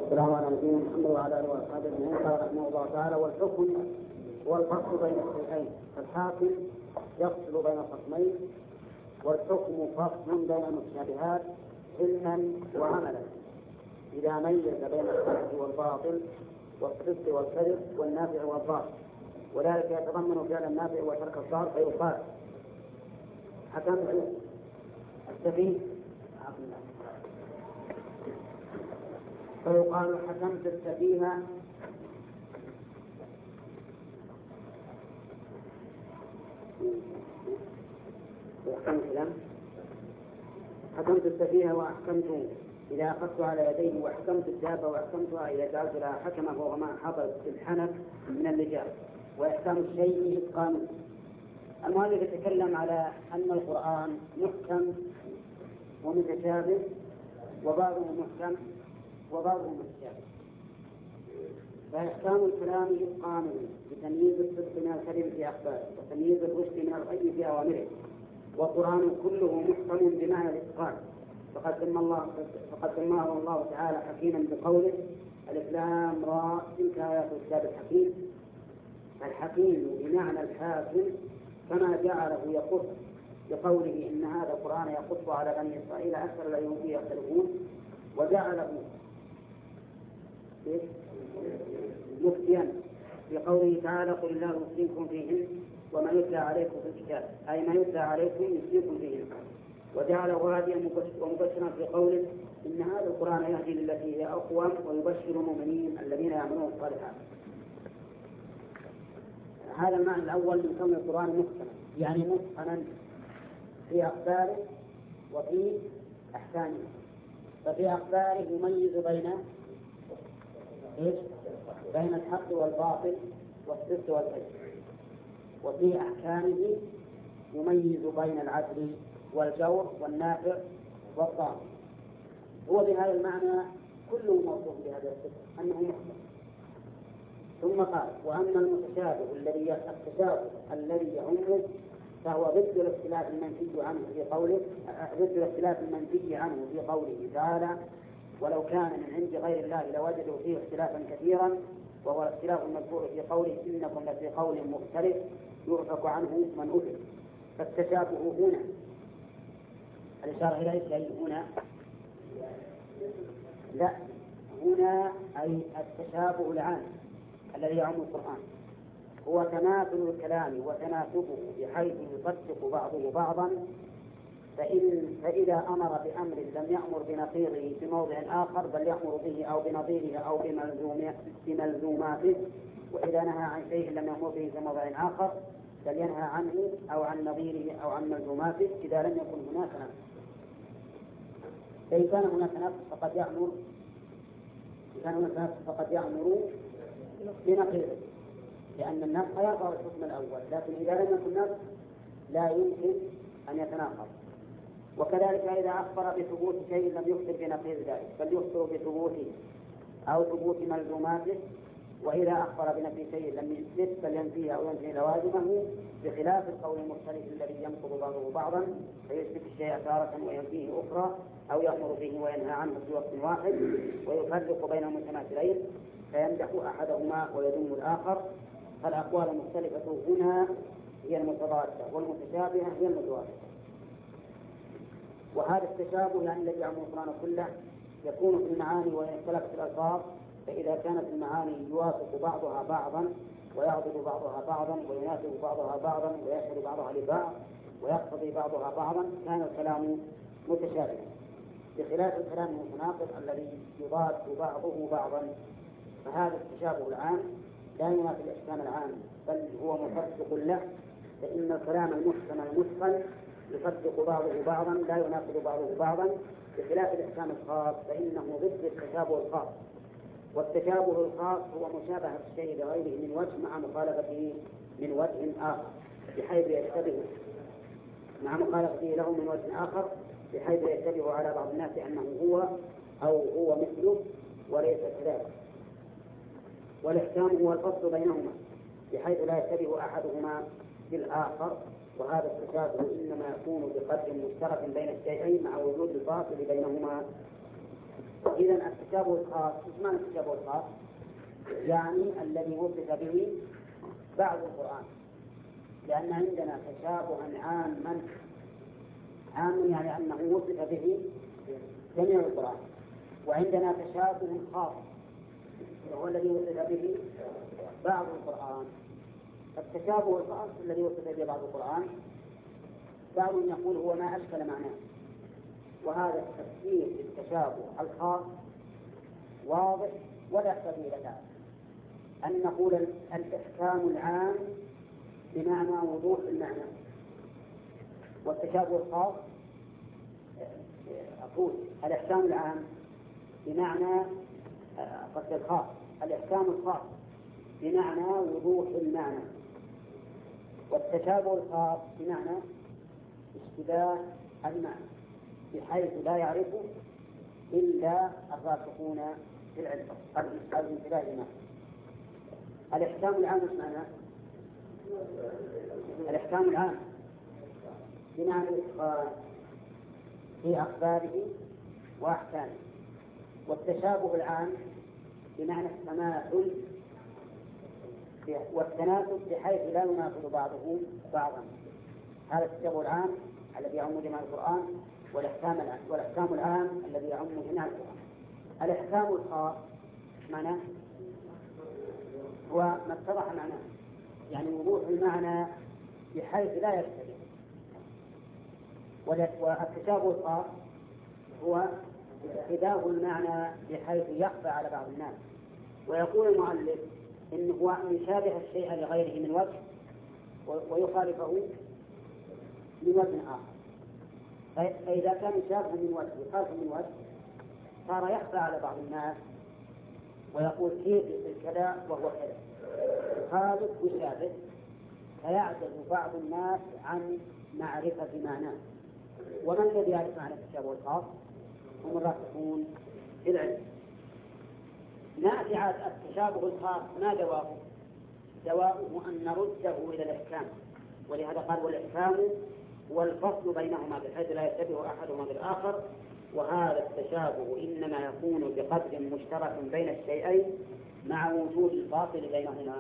والسلام على نبينا محمد وعلى اله واصحابه اجمعين. قال رحمه الله تعالى: والحكم هو الفصل بين الشيئين، فالحاكم يفصل بين الخصمين، والحكم فصل بين المتشابهات علما وعملا إذا ميز بين الحق والباطل والصدق والكذب والنافع والضار، وذلك يتضمن فعل النافع وترك الضار. فيقال حكمت السفيه، فيقال حكمت السفيه حكمت السفيه وأحكمت إذا أخذت على يديه، وأحكمت الدابة وأحكمتها إذا جعلت لها حكمه، وهو ما حضر الحنك من اللجام، وإحكام الشيء إتقانه. المؤلف يتكلم على أن القرآن محكم ومتشابه، وبعضه محكم وبعضه متشابه. فإحكام الكلام إتقانه بتمييز الصدق من الكذب في أخباره، وتمييز الرشد من الغي في أوامره. والقرآن كله محكم بمعنى الإتقان، فقد سماه الله تعالى حكيما بقوله: ألف لام را تلك آيات الكتاب الحكيم. الحكيم بمعنى الحاكم، كما جعله يقص بقوله: إن هذا القرآن يقص على بني إسرائيل أكثر الذين فيه يختلفون، وجعله مفتيا بقوله تعالى: قل الله يفتيكم فيهن وما يتلى عليكم في الكتاب، أي ما يتلى عليكم يفتيكم فيهن. وجعله هاديا ومبشرا في قوله: إن هذا القرآن يهدي للتي هي أقوم ويبشر المؤمنين الذين يعملون الصالحات. هذا المعنى الأول من كون القرآن محكما، يعني متقنا في أخباره وفي أحكامه. ففي أخباره يميز بين الحق والباطل والصدق والكذب، وفي أحكامه يميز بين العدل والجور والنافع والضار. هو بهذا المعنى كله موصوف بهذا الصفة أنه محكم. ثم قال: وأما المتشابه الذي يعمه فهو ضد الاختلاف المنفي عنه في قوله تعالى: ولو كان من عند غير الله لوجدوا فيه اختلافا كثيرا، وهو الاختلاف المذكور في قوله: إنكم لفي قول مختلف يعفك عنه من أفك. فالتشابه هنا الإشارة إلى شيء هنا أي التشابه العام الذي يعم القرآن هو تماثل الكلام وتناسبه بحيث يصدق بعضه بعضا. فإذا أمر بأمر لم يأمر بنقيضه في موضع آخر، بل يأمر به أو بنظيره أو بملزوماته. وإذا نهى عن شيء لم يأمر به في موضع آخر، بل ينهى عنه أو عن نظيره أو عن ملزوماته إذا لم يكن هناك نقص. فإن كان هناك نقص فقد يأمر بنقيضه، لأن النقص يقع الحكم الأول، لكن إذا لم يكن نقص لا يمكن أن يتناقض. وكذلك إذا أخبر بثبوت شيء لم يخبر بنقيض ذلك، بل يخبر بثبوته أو ثبوت ملزوماته. وإذا أخبر بنفي شيء لم يثبت بل ينفيه أو ينفي لوازمه، بخلاف القول المختلف الذي ينقض بعضه بعضا، فيثبت الشيء تارة وينفيه أخرى، أو يأمر به وينهى عنه في وقت واحد، ويفرق بين المتماثلين فيمدح أحدهما ويذم الآخر. فالأقوال المختلفة هنا هي المتضادة، والمتشابهة هي المتوافقة. وهذا التشابه يعني الذي يعم القرآن كله يكون في المعاني وإن اختلفت الألفاظ. فإذا كانت المعاني يوافق بعضها بعضا ويعضد بعضها بعضا ويناسب بعضها بعضا ويشهد بعضها لبعض ويقتضي بعضها بعضا، كان الكلام متشابها، بخلاف الكلام المتناقض الذي يضاد بعضه بعضا. فهذا التشابه العام لا ينافي الإحكام العام، بل هو مصدق له، فإن الكلام المحكم المتقن يصدق بعضه بعضا لا يناقض بعضه بعضا، بخلاف الإحكام الخاص فإنه ضد التشابه الخاص. والتشابه الخاص هو مشابهة الشيء لغيره من وجه مع مخالفته من وجه آخر بحيث يشتبه بحيث يشتبه على بعض الناس أنه هو أو هو مثله وليس كذلك. والإحكام هو الفصل بينهما بحيث لا يشتبه أحدهما بالآخر. وهذا التشابه إنما يكون بقدر مشترك بين الشيئين مع وجود الفاصل بينهما. إذا التشابه الخاص، إيش معنى التشابه الخاص؟ يعني الذي وصف به بعض القرآن، لأن عندنا تشابها عاما، عام يعني أنه وصف به جميع القرآن، وعندنا تشابه خاص وهو الذي وصف به بعض القرآن. التشابه الخاص الذي وصف به بعض القرآن بعضهم يقول هو ما أشكل معناه، وهذا التفسير للتشابه الخاص واضح ولا سبيل له، أن نقول الإحكام العام بمعنى وضوح المعنى، والتشابه الخاص أقول الإحكام العام بمعنى قصد الخاص، الإحكام الخاص بمعنى وضوح المعنى، والتشابه الخاص بمعنى اشتباه المعنى بحيث لا يعرفه إلا الراسخون في العلم قبل انتباه المعنى. الإحكام العام ايش معناه؟ الإحكام العام بمعنى الإتقان في أخباره وأحكامه، والتشابه العام بمعنى التماثل والتناسب بحيث لا يناقض بعضه بعضا. هذا التشابه العام الذي يعم جميع القرآن، والإحكام العام الذي يعم جميع القرآن. الإحكام الخاص معناه هو ما اتضح معناه، يعني وضوح المعنى بحيث لا يشتبه. والتشابه الخاص هو اتباع المعنى بحيث يخفى على بعض الناس. ويقول المؤلف إنه هو أن يشابه الشيء لغيره من وجه ويخالفه من وجه آخر، فإذا كان يشابه من وجه يخالف من وجه صار يخفى على بعض الناس ويقول كيف كذا وهو كذا، يخالف ويشابه، فيعجز بعض الناس عن معرفة معناه. ومن الذي يعرف معنى التشابه الخاص؟ هم الراسخون في العلم. نأتي على التشابه الخاص، ما جوابه؟ جوابه أن نرده إلى الإحكام، ولهذا قال والإحكام والفصل بينهما بحيث لا يشتبه أحدهما بالآخر، وهذا التشابه إنما يكون بقدر مشترك بين الشيئين مع وجود الفاصل بينهما.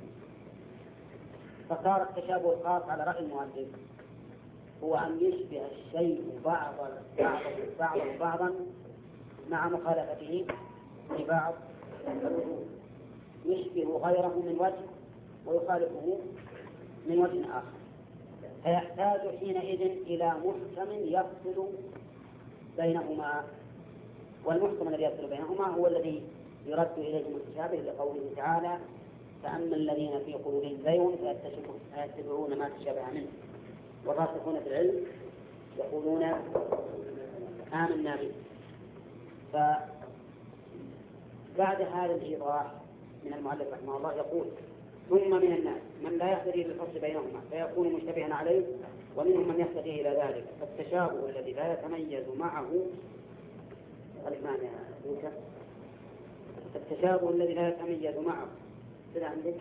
فصار التشابه الخاص على رأي المؤلف هو أن يشبه الشيء بعضه بعضا مع مخالفته في بعض الوجوه، يشبه غيره من وجه ويخالفه من وجه آخر، فيحتاج حينئذ إلى محكم يفصل بينهما. والمحكم الذي يفصل بينهما هو الذي يرد إليه المتشابه لقوله تعالى فأما الذين في قلوبهم زيغ فيتبعون ما تشابه منه والراسخون في العلم يقولون آمنا به. فبعد هذا الإيضاح من المؤلف رحمه الله يقول ثم من الناس من لا يهتدي للفصل بينهما فيكون مشتبها عليه، ومنهم من يهتدي إلى ذلك. فالتشابه الذي لا يتميز معه التشابه الذي لا يتميز معه كذا عندك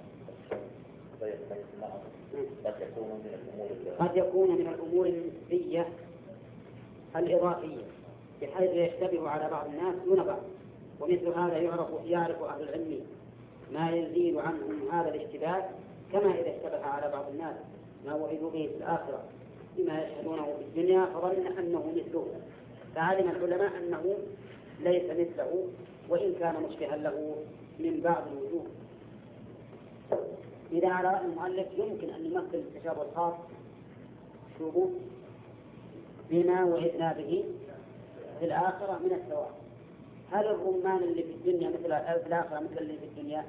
قد يكون من الأمور النسبية الإضافية بحيث يشتبه على بعض الناس دون بعض، ومثل هذا يعرف أهل العلم ما يزيد عنهم هذا الاشتباه، كما إذا اشتبه على بعض الناس ما وعدوا به في الآخرة بما يشهدونه في الدنيا فظن أنه مثله، فعلم العلماء أنه ليس مثله وإن كان مشبها له من بعض الوجوه. إذا على رأي المؤلف يمكن أن يمثل التشابه الخاص شوفوا بما وعدنا به في الآخرة من الثواب. هل الرمان اللي في الدنيا مثل في الآخرة مثل اللي في الدنيا؟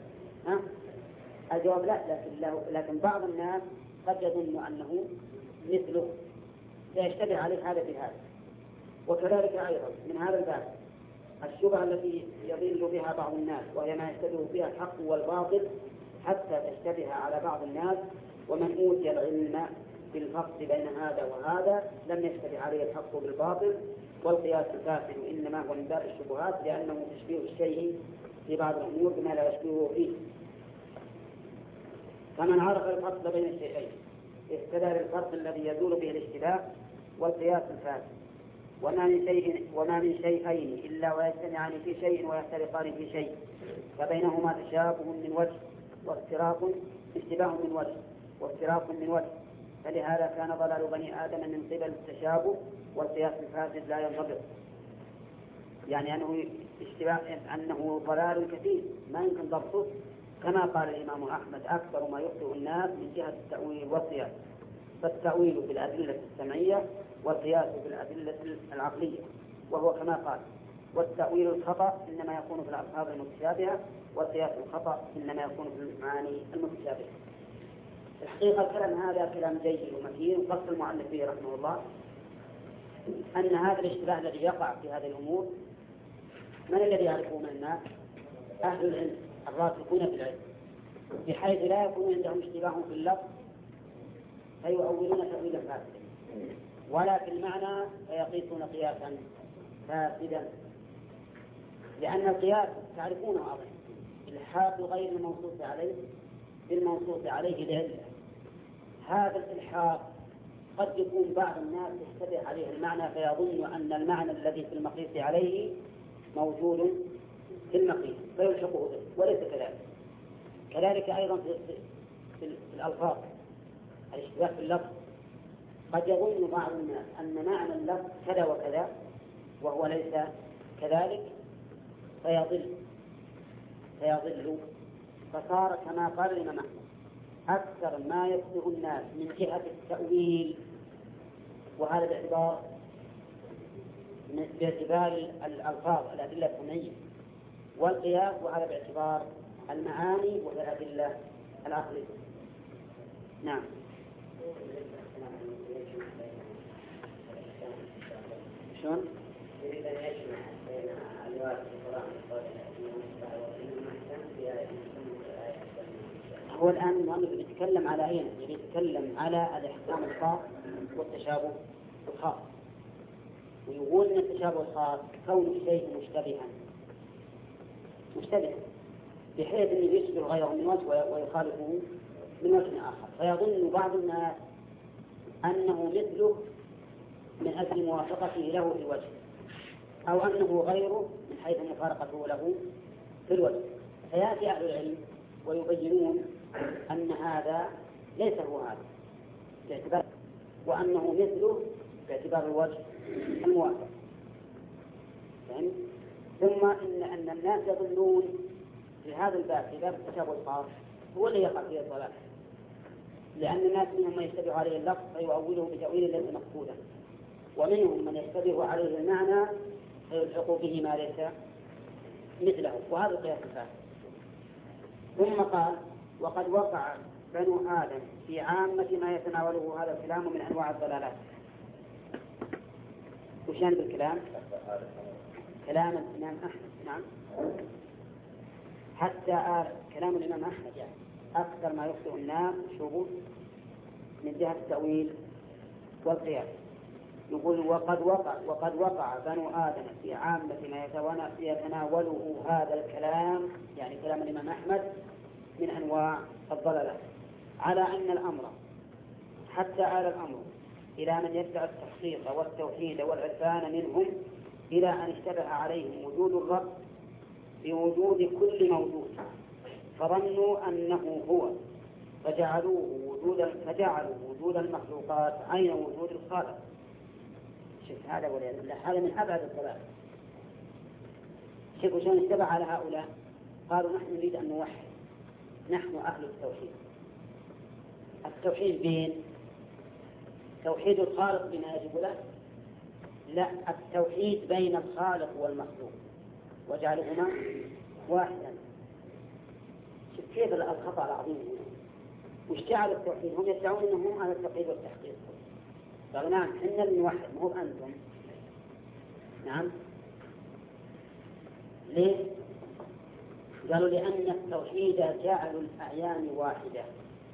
الجواب لا، لكن بعض الناس قد يظن أنه مثله فيشتبه عليه هذا بهذا. وكذلك أيضا من هذا الباب الشبهة التي يضل بها بعض الناس وهي ما يشتبه فيها الحق والباطل حتى تشتبه على بعض الناس، ومن أوتي العلم بالفصل بين هذا وهذا لم يشتبه عليه الحق بالباطل، والقياس الفاسد إنما هو من باب الشبهات لأنه تشبيه الشيء في بعض الأمور بما لا يشبهه فيه. فمن عرف الفصل بين الشيئين اهتدى للفرق الذي يزول به الاشتباه والقياس الفاسد. وما من شيئين إلا ويجتمعان في شيء ويفترقان في شيء، فبينهما تشابه من وجه اشتباه من وجه وافتراق من وجه، فلهذا كان ضلال بني آدم من قبل التشابه والقياس الفاسد لا ينضبط، يعني أنه ضلال كثير ما يمكن ضبطه، كما قال الإمام أحمد: أكثر ما يخطئ الناس من جهة التأويل والقياس، فالتأويل بالأدلة السمعية والقياس بالأدلة العقلية، وهو كما قال: والتأويل الخطأ إنما يكون في الألفاظ المتشابهة، والقياس الخطأ إنما يكون في المعاني المتشابهة. الحقيقة الكلام هذا كلام جيد ومتين، وقصد المؤلف فيه رحمه الله أن هذا الاشتباه الذي يقع في هذه الأمور من الذي يعرفه من الناس؟ أهل العلم الراسخون في العلم، بحيث لا يكون عندهم اشتباه في اللفظ فيؤولون تأويلا فاسدا، ولا في المعنى فيقيسون قياسا فاسدا، لأن القياس تعرفونه أظن الحاق غير المنصوص عليه بالمنصوص عليه لعلة. هذا الإلحاق قد يكون بعض الناس يشتبه عليه المعنى فيظن أن المعنى الذي في المقيس عليه موجود في المقيس فيلحقه به، وليس كذلك. كذلك أيضا في الألفاظ، الاشتباه في اللفظ، قد يظن بعض الناس أن معنى اللفظ كذا وكذا وهو ليس كذلك فيضل، فصار كما قال الإمام أحمد: أكثر ما يخطئ الناس من جهة التأويل، وهذا باعتبار الألفاظ الأدلة السمعية، والقياس وهذا باعتبار المعاني والأدلة العقلية. نعم. شلون؟ هو الآن المؤلف يتكلم على أين؟ يتكلم على الإحكام الخاص والتشابه الخاص، ويقول أن التشابه الخاص كون الشيء مشتبه بحيث أنه يشبه غيره من وجه ويخالفه من وجه آخر، فيظن بعض الناس أنه مثله من أجل موافقته له في الوجه، أو أنه غيره من حيث مفارقته له في الوجه، فيأتي أهل العلم ويبينون أن هذا ليس هو هذا باعتبار، وأنه مثله باعتبار الوجه الموافق. ثم أن الناس يظنون في هذا الباب، في باب التشابه الخاص، هو الذي يقع فيه الضلال، لأن الناس منهم من يشتبه عليه اللفظ فيؤوله بتأويل ليس مقصودا، ومنهم من يشتبه عليه المعنى فيلحق به ما ليس مثله، وهذا القياس الفاسد. ثم قال: وقد وقع بنو آدم في عامة ما يتناوله هذا الكلام من أنواع الضلالات. وشان بالكلام؟ كلام الإمام أحمد. نعم، حتى كلام الإمام أحمد يعني أكثر ما يخطئ الناس شبه من جهة التأويل والقياس. يقول: وقد وقع بنو آدم في عامة ما يتناوله هذا الكلام، يعني كلام الإمام أحمد، من أنواع الضلالات، على أن الأمر حتى آل الأمر إلى من يدعي التحقيق والتوحيد والعرفان منهم إلى أن اشتبه عليهم وجود الرب بوجود كل موجود، فظنوا أنه هو، فجعلوا وجود المخلوقات عين وجود الخالق. شوف هذا والعياذ بالله، هذا من أبعد الضلال. شوفوا شلون اشتبه على هؤلاء، قالوا: نحن نريد أن نوحد، نحن أهل التوحيد. التوحيد بين توحيد الخالق بما يجب له؟ لا، التوحيد بين الخالق والمخلوق وجعلهما واحدا. شوف كيف الخطأ العظيم هنا. وش جعل التوحيد؟ هم يدعون أنهم على التوحيد والتحقيق. قالوا: نعم، إحنا اللي نوحد، مو أنتم. نعم، ليه؟ قالوا: لأن التوحيد جعل الأعيان واحدة،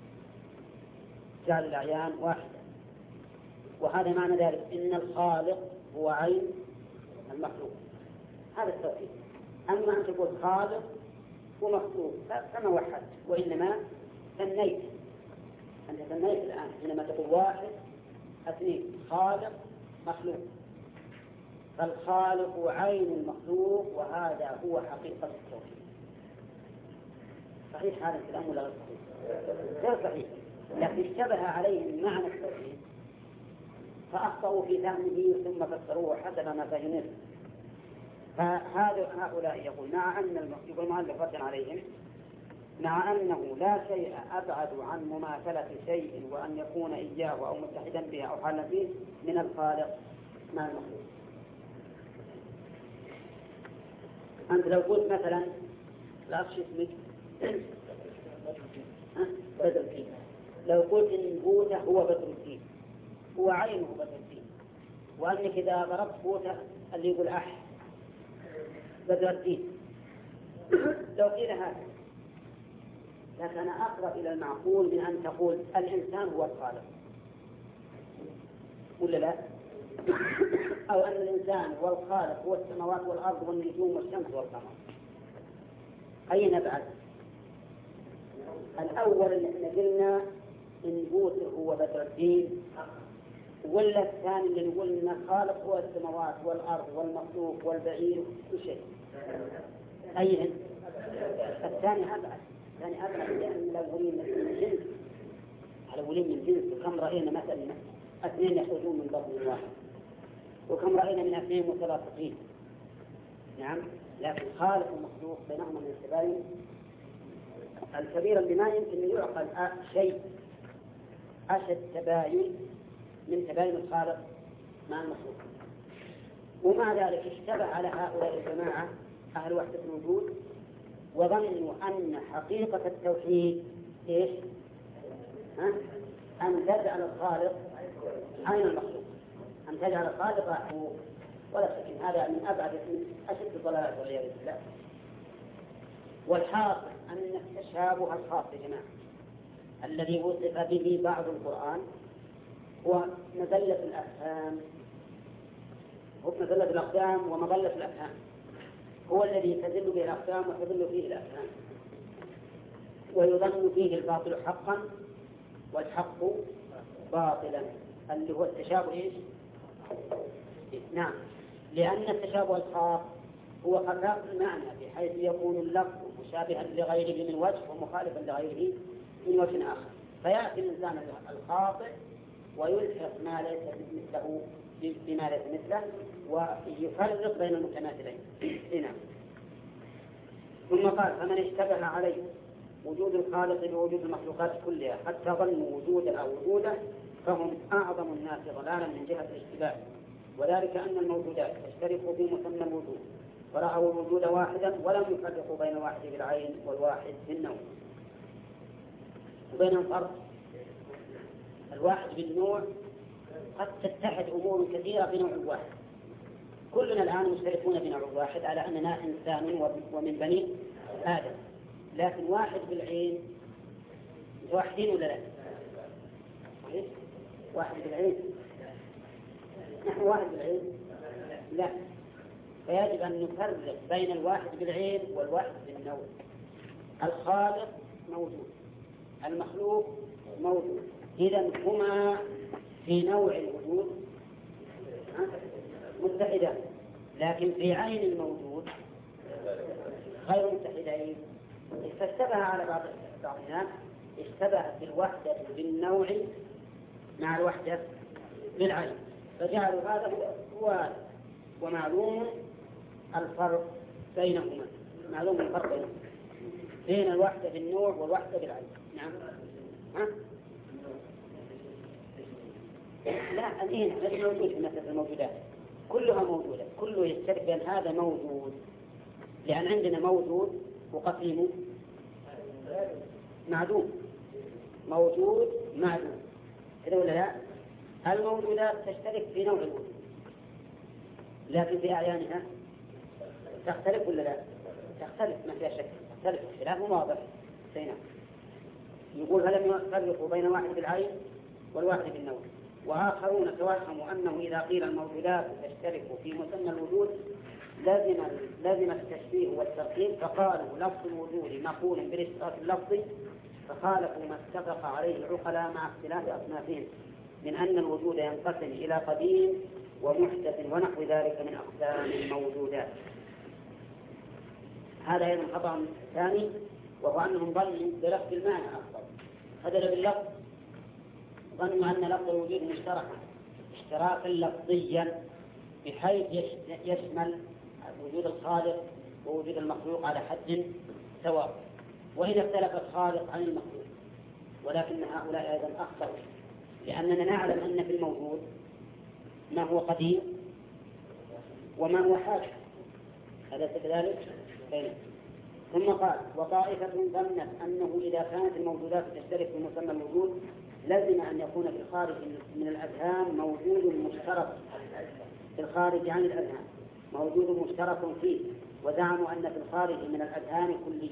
جعل الأعيان واحدة، وهذا معنى ذلك إن الخالق هو عين المخلوق، هذا التوحيد. أما أن تقول خالق ومخلوق فما وحدت، وإنما ثنيت. أنت ثنيت الآن حينما تقول واحد اثنين، خالق مخلوق. فالخالق عين المخلوق، وهذا هو حقيقة التوحيد. صحيح هذا الكلام ولا غير صحيح؟ غير صحيح، لكن اشتبه عليهم معنى التوحيد فأخطأوا في فهمه ثم فسروه حسب ما فهموه. فهؤلاء يقول مع أن يقول المؤلف ردا عليهم مع أنه لا شيء أبعد عن مماثلة شيء وأن يكون إياه أو متحدا به أو حالا فيه من الخالق مع المخلوق. أنت لو قلت مثلا لا أخشى اسمك بدر الدين، لو قلت إن بوته هو بدر الدين، هو عينه بدر الدين، وأنك إذا ضربت بوته اللي يقول أح بدر الدين، لو قيل هذا لكان أقرب إلى المعقول من أن تقول الإنسان هو الخالق، ولا لا؟ أو أن الإنسان هو الخالق هو السماوات والأرض والنجوم والشمس والقمر. أين نبعد؟ الأول اللي احنا قلنا إن بوته هو بدر الدين، ولا الثاني اللي نقول إن الخالق هو السماوات والأرض والمخلوق والبعير كل شيء؟ أين؟ الثاني أبعد، الثاني أبعد لأن الأولين من جنس، الأولين من جنس. وكم رأينا مثلا 2 يخرجون من بطن واحد، وكم رأينا من 2 متلاصقين. نعم، لكن خالق ومخلوق بينهما من التباين الكبير اللي ما يمكن أن يعقل شيء أشد تباين من تباين الخالق مع المخلوق. ومع ذلك اشتبه على هؤلاء الجماعة أهل وحدة الوجود وظنوا أن حقيقة التوحيد إيش؟ أن تجعل الخالق عين المخلوق، أن تجعل الخالق عين، ولا شك هذا من أبعد أشد الضلالات والعياذ بالله. والحاصل أن التشابه الخاص يا جماعة الذي وصف به بعض القرآن هو مذلة الأفهام، مذلة الأقدام ومظلة الأفهام، هو الذي تزل به الأقدام وتزل فيه الأفهام، ويظن فيه الباطل حقا والحق باطلا، اللي هو التشابه إيش؟ نعم، لأن التشابه الخاص هو خلاف المعنى بحيث يكون اللفظ مشابها لغيره من وجه ومخالفا لغيره من وجه آخر، فيأتي الإنسان الخاطئ ويلحق ما ليس مثله بما ليس مثله ويفرق بين المتماثلين. هنا ثم قال فمن اشتبه عليه وجود الخالق بوجود المخلوقات كلها حتى ظنوا وجوده أو وجوده فهم أعظم الناس ضلالا من جهة الاشتباه، وذلك أن الموجودات تشترك في مسمى الوجود ورأوا الوجود واحدا ولم يفرقوا بين الواحد بالعين والواحد بالنوع، وبينهم فرق. الواحد بالنوع قد تتحد أمور كثيرة بنوع واحد، كلنا الآن مشتركون بنوع واحد على أننا إنسان ومن بني آدم، لكن واحد بالعين واحدين ولا لا؟ صحيح؟ واحد بالعين، نحن واحد بالعين؟ لا، فيجب أن نفرق بين الواحد بالعين والواحد بالنوع. الخالق موجود، المخلوق موجود، إذن هما في نوع الوجود متحدان، لكن في عين الموجود غير متحدين. فاشتبه على بعض الناس، اشتبهت الوحدة بالنوع مع الوحدة بالعين، فجعلوا هذا هو ومعلوم الفرق بينهما، معلوم الفرق بين الوحدة بالنوع والوحدة بالعين. نعم، ها؟ لا، الآن هذا موجود في مسألة الموجودات كلها موجودة، كله يشترك بين هذا موجود، لأن عندنا موجود وقسيم معدوم، موجود معدوم كذا ولا لا؟ الموجودات تشترك في نوع الوجود لكن في أعيانها تختلف ولا لا؟ تختلف، ما فيها شك، تختلف اختلاف واضح. يقول فلم يفرقوا بين واحد بالعين والواحد بالنوع. وآخرون توهموا أنه إذا قيل الموجودات تشترك في مسمى الوجود لازم التشبيه والتركيب، فقالوا لفظ الوجود مقول بالاشتراك اللفظي، فخالفوا ما اتفق عليه العقلاء مع اختلاف أصنافهم من أن الوجود ينقسم إلى قديم ومحدث ونحو ذلك من أقسام الموجودات. هذا أيضا خطأ ثاني، وهو أنهم ظنوا بلفظ المعنى أفضل. هذا باللفظ ظنوا أن لفظ الوجود مشتركا اشتراكا لفظيا بحيث يشمل وجود الخالق ووجود المخلوق على حد سواء، وإذا اختلف الخالق عن المخلوق. ولكن هؤلاء أيضا أخطأوا، لأننا نعلم أن في الموجود ما هو قديم وما هو حادث، أليس كذلك؟ ثم قال: وطائفة ظنت أنه إذا كانت الموجودات تشترك في مسمى الوجود لازم أن يكون في الخارج من الأذهان موجود مشترك، في الخارج عن الأذهان موجود مشترك فيه، وزعموا أن في الخارج من الأذهان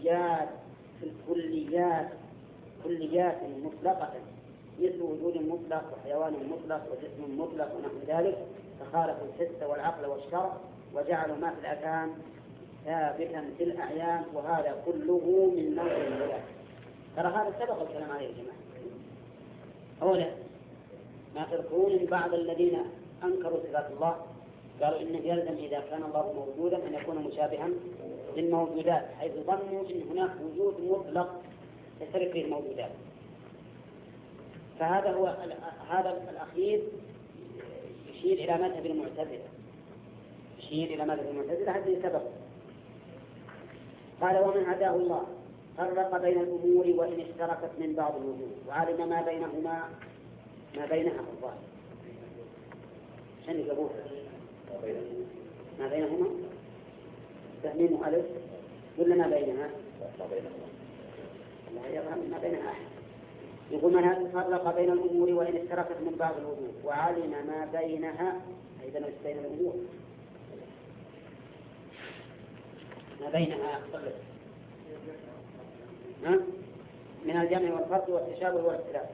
كليات مطلقة مثل وجود مطلق وحيوان مطلق وجسم مطلق ونحو ذلك، فخالفوا الحس والعقل والشرع وجعلوا ما في الأذهان ثابتا في الأعيان، وهذا كله من نوع الولاء. ترى هذا سبق الكلام عليه يا جماعة. أولا ما تذكرون من بعض الذين أنكروا صفات الله قالوا إنه يلزم إذا كان الله موجودا أن يكون مشابها للموجودات، حيث ظنوا أن هناك وجود مطلق تشترك فيه الموجودات. فهذا هذا الأخير يشير إلى مذهب المعتزلة، هذه سبب. قال: ومن عداه الله فرق بين الأمور وإن اشتركت من بعض الوجود وعلم ما بينها الظاهر. شن يقول ما بينهما تهميم ألف ولا ما بينها؟ لا يفهم ما بينها أحد. يقول: من فرق بين الأمور وإن اشتركت من بعض الوجود وعلم ما بينها، أيضا بين الأمور ما بينها من الجمع والفرق والتشابه والاختلاف.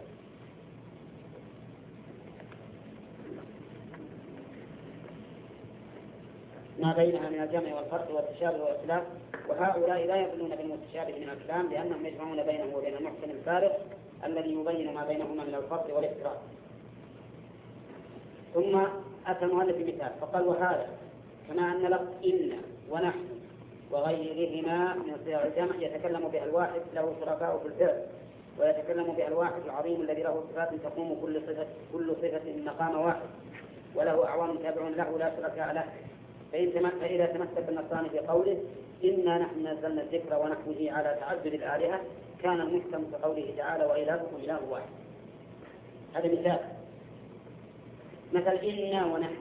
ما بينها من الجمع والفرق والتشابه والاختلاف. وهؤلاء لا يقولون بالمتشابه من الكلام لأنهم يجمعون بينه وبين المحكم الفارق الذي يبين ما بينهما من الفرق والاختلاف. ثم أتى المؤلف بمثال فقال: وهذا كما أن لفظ إن ونحن وغيرهما من صيغ الجمع يتكلم بها الواحد له شركاء في الفعل، ويتكلم بها الواحد العظيم الذي له صفات تقوم كل صفة مقام واحد، وله أعوان تابعون له لا شركاء له. فإذا تمسك النصراني في قوله إنا نحن نزلنا الذكر ونحمده على تعدد الآلهة كان المحكم في قوله تعالى: وإلهكم إله واحد. هذا مثل إنا ونحن.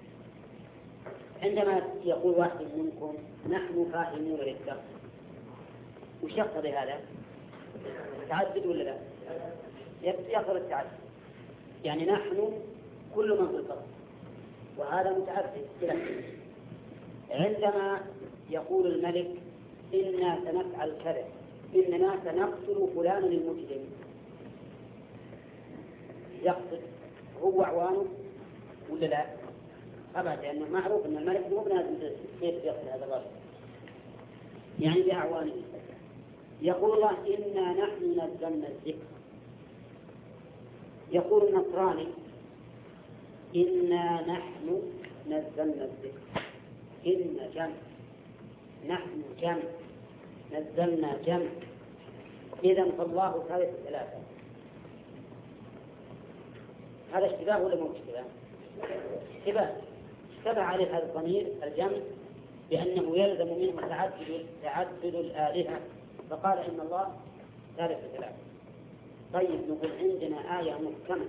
عندما يقول واحد منكم نحن فاهمون للدرس، وش يقتضي هذا؟ تعدد ولا لا؟ يقتضي التعدد، يعني نحن كل من في الفصل، وهذا متعدد. عندما يقول الملك إنا سنفعل كذا، إننا سنقتل فلانا المجرم، يقصد هو أعوانه ولا لا؟ أبدا، لأنه معروف أن الملك مو بنادم كيف يقتل هذا الرجل، يعني بأعوانه. يقول الله إنا نحن نزلنا الذكر. يقول النصراني إنا نحن نزلنا الذكر، إن جمع، نحن جمع، نزلنا جمع، إذن فالله ثالث ثلاثة. هذا اشتباه ولا مو اشتباه؟ اشتبه عليه هذا الضمير الجمع بأنه يلزم منه تعدد الآلهة، فقال إن الله ثالث ثلاثة. طيب نقول عندنا آية محكمة: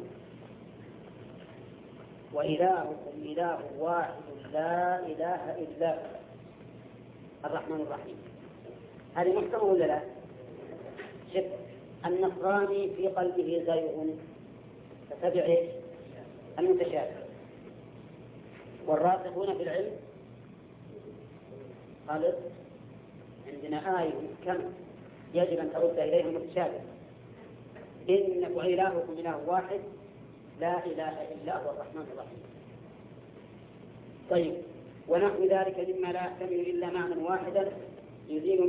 وإلهكم إله واحد لا إله إلا هو الرحمن الرحيم. هذه محكمة ولا لا؟ شف النصراني في قلبه زيغ فتبع إيش؟ المتشابه. والراسخون في العلم قالت عندنا آية محكمة يجب أن ترد إليها المتشابه: إن وإلهكم إله واحد لا إله إلا هو الرحمن الرحيم. طيب ونحو ذلك مما لا يحتمل إلا معنى واحدا يزيل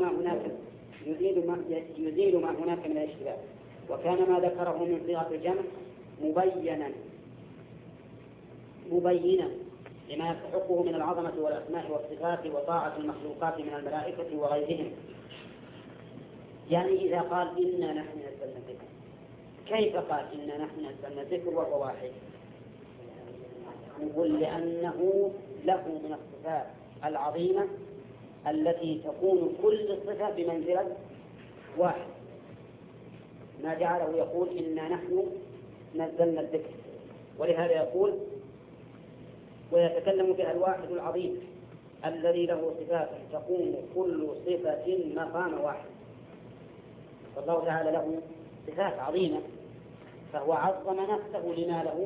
ما هناك من الاشتباه. وكان ما ذكره من صيغة الجمع مبينا لما يستحقه من العظمة والأسماء والصفات وطاعة المخلوقات من الملائكة وغيرهم. يعني إذا قال إنا نحن نزلنا الذكر، كيف قال إنا نحن نزلنا الذكر وهو واحد؟ نقول لأنه له من الصفات العظيمة التي تكون كل صفة بمنزلة واحد، ما جعله يقول إنا نحن نزلنا الذكر. ولهذا يقول ويتكلم بها الواحد العظيم الذي له صفات تقوم كل صفة مقام واحد. فالله تعالى له صفات عظيمة، فهو عظم نفسه لما له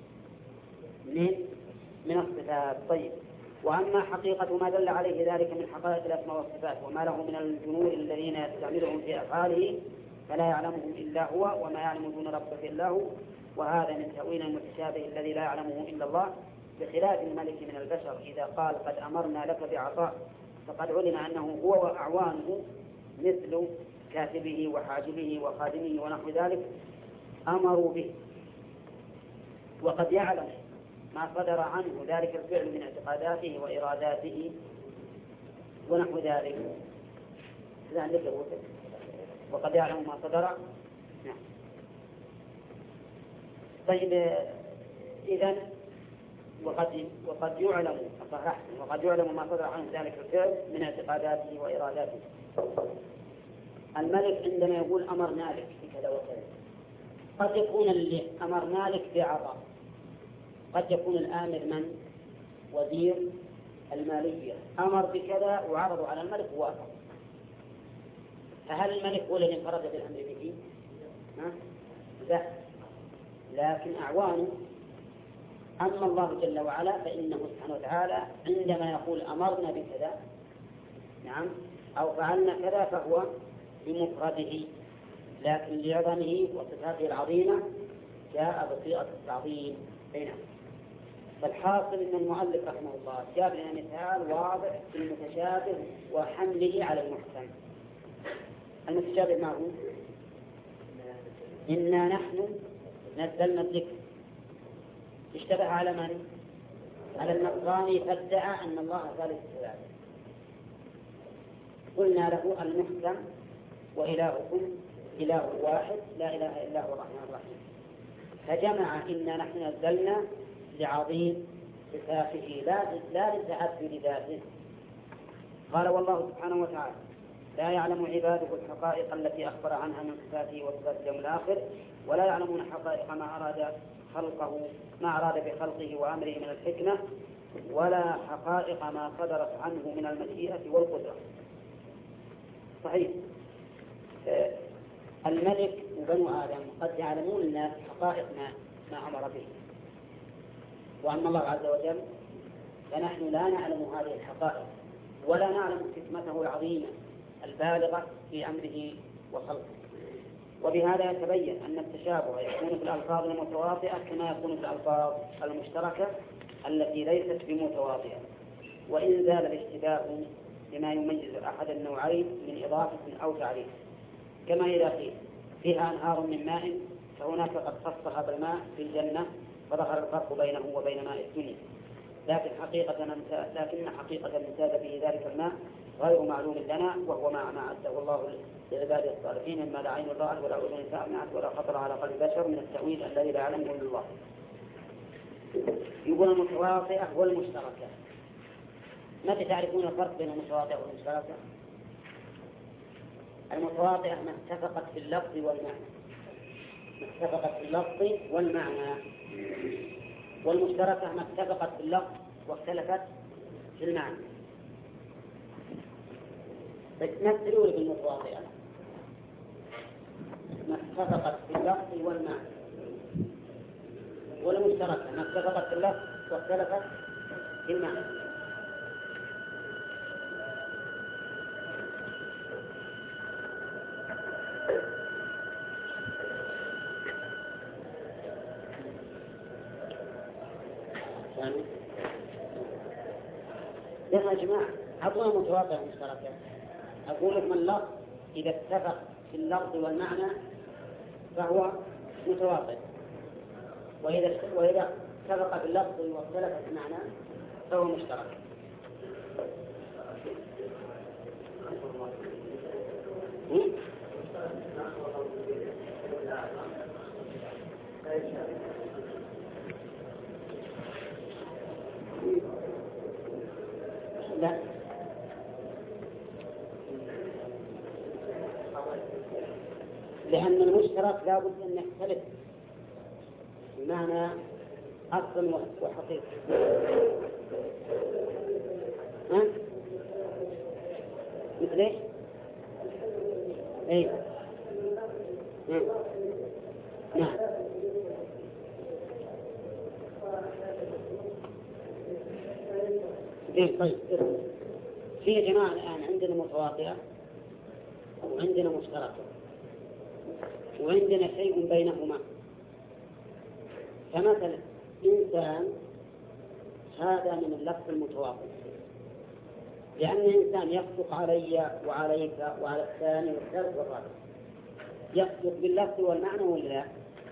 من الصفات. طيب، وأما حقيقة ما دل عليه ذلك من حقائق الأسماء والصفات وما له من الجنود الذين يستعملهم في أفعاله فلا يعلمهم إلا هو وما يعلم دون ربك إلا هو، وهذا من تأويل المتشابه الذي لا يعلمه إلا الله، بخلاف الملك من البشر إذا قال قد أمرنا لك بعطاء فقد علم أنه هو وأعوانه مثل كاتبه وحاجبه وخادمه ونحو ذلك أمروا به، وقد يعلم ما صدر عنه ذلك الفعل من اعتقاداته وإراداته ونحو ذلك. وقد يعلم ما صدر. نعم. طيب، إذن وقد يعلم ما صدر عنه ذلك الفعل من اعتقاداته وإراداته. الملك عندما يقول أمرنا لك بكذا وكذا، قد يكون اللي أمرنا لك بعطاء، قد يكون الآمر من وزير المالية أمر بكذا وعرضوا على الملك ووافق، فهل الملك هو الذي انفرد بالأمر به؟ لا، لكن أعوانه. أما الله جل وعلا فإنه سبحانه وتعالى عندما يقول أمرنا بكذا نعم أو فعلنا كذا فهو بمفرده، لكن لعظمه وصفاته العظيمة جاء بصيغة التعظيم بينهم. فالحاصل أن المؤلف رحمه الله جاب لنا مثال واضح في المتشابه وحمله على المحكم. المتشابه ما هو؟ إنا نحن نزلنا الذكر، اشتبه على من؟ على النصراني فادعى أن الله ثالث ثلاثة. قلنا له المحكم وإلهكم إله واحد لا إله إلا هو الرحمن الرحيم، فجمع إنا نحن نزلنا لعظيم صفاته لا لتعدد ذاته. قال والله سبحانه وتعالى لا يعلم عباده الحقائق التي أخبر عنها من صفاته وصفات اليوم الآخر، ولا يعلمون حقائق ما أراد بخلقه وأمره من الحكمة، ولا حقائق ما صدرت عنه من المشيئة والقدرة. صحيح، الملك وبنو آدم قد يعلمون الناس حقائق ما أمر به، وأما الله عز وجل فنحن لا نعلم هذه الحقائق ولا نعلم حكمته العظيمة البالغة في أمره وخلقه. وبهذا يتبين أن التشابه يكون في الألفاظ المتواطئة كما يكون في الألفاظ المشتركة التي ليست بمتواطئة، وإن زال الاشتباه بما يميز أحد النوعين من إضافة أو تعريف، كما إذا قيل فيها أنهار من ماء فهناك قد خصها بالماء في الجنة فظهر الفرق بينه وبين ماء الدنيا، لكن حقيقة امتاز به ذلك الماء غير معلوم لنا، وهو ما أعده الله لعباده الصالحين مما لا عين رأت ولا أذن سمعت ولا خطر على قلب بشر من التأويل الذي لا يعلمه إلا الله. يقول المتواطئة والمشتركة. متى تعرفون الفرق بين المتواطئة والمشتركة؟ المتواطئة ما اتفقت في اللفظ والمعنى، والمشتركة ما اتفقت في اللفظ واختلفت في المعنى. مثلوا لي بالمتواطئة ما اتفقت في اللفظ والمعنى، والمشتركة ما اتفقت في اللفظ واختلفت في المعنى. يا جماعة أعطونا متواطئة ومشتركة. أقول لكم اللفظ إذا اتفق في اللفظ والمعنى فهو متواطئ، وإذا اتفق في اللفظ واختلف في المعنى فهو مشترك. لا، لأن المشترك لا بد أن يختلف بمعنى أصل وحقيقة. ها؟ مثل إيش؟ إيه؟ نعم. إيه طيب. في جماعة الآن عندنا متواطئة وعندنا مشتركة وعندنا شيء بينهما. فمثلا إنسان هذا من اللفظ المتواطئ، لأن إنسان يصدق علي وعليك وعلى الثاني والثالث والرابع، يصدق باللفظ والمعنى ولا لا؟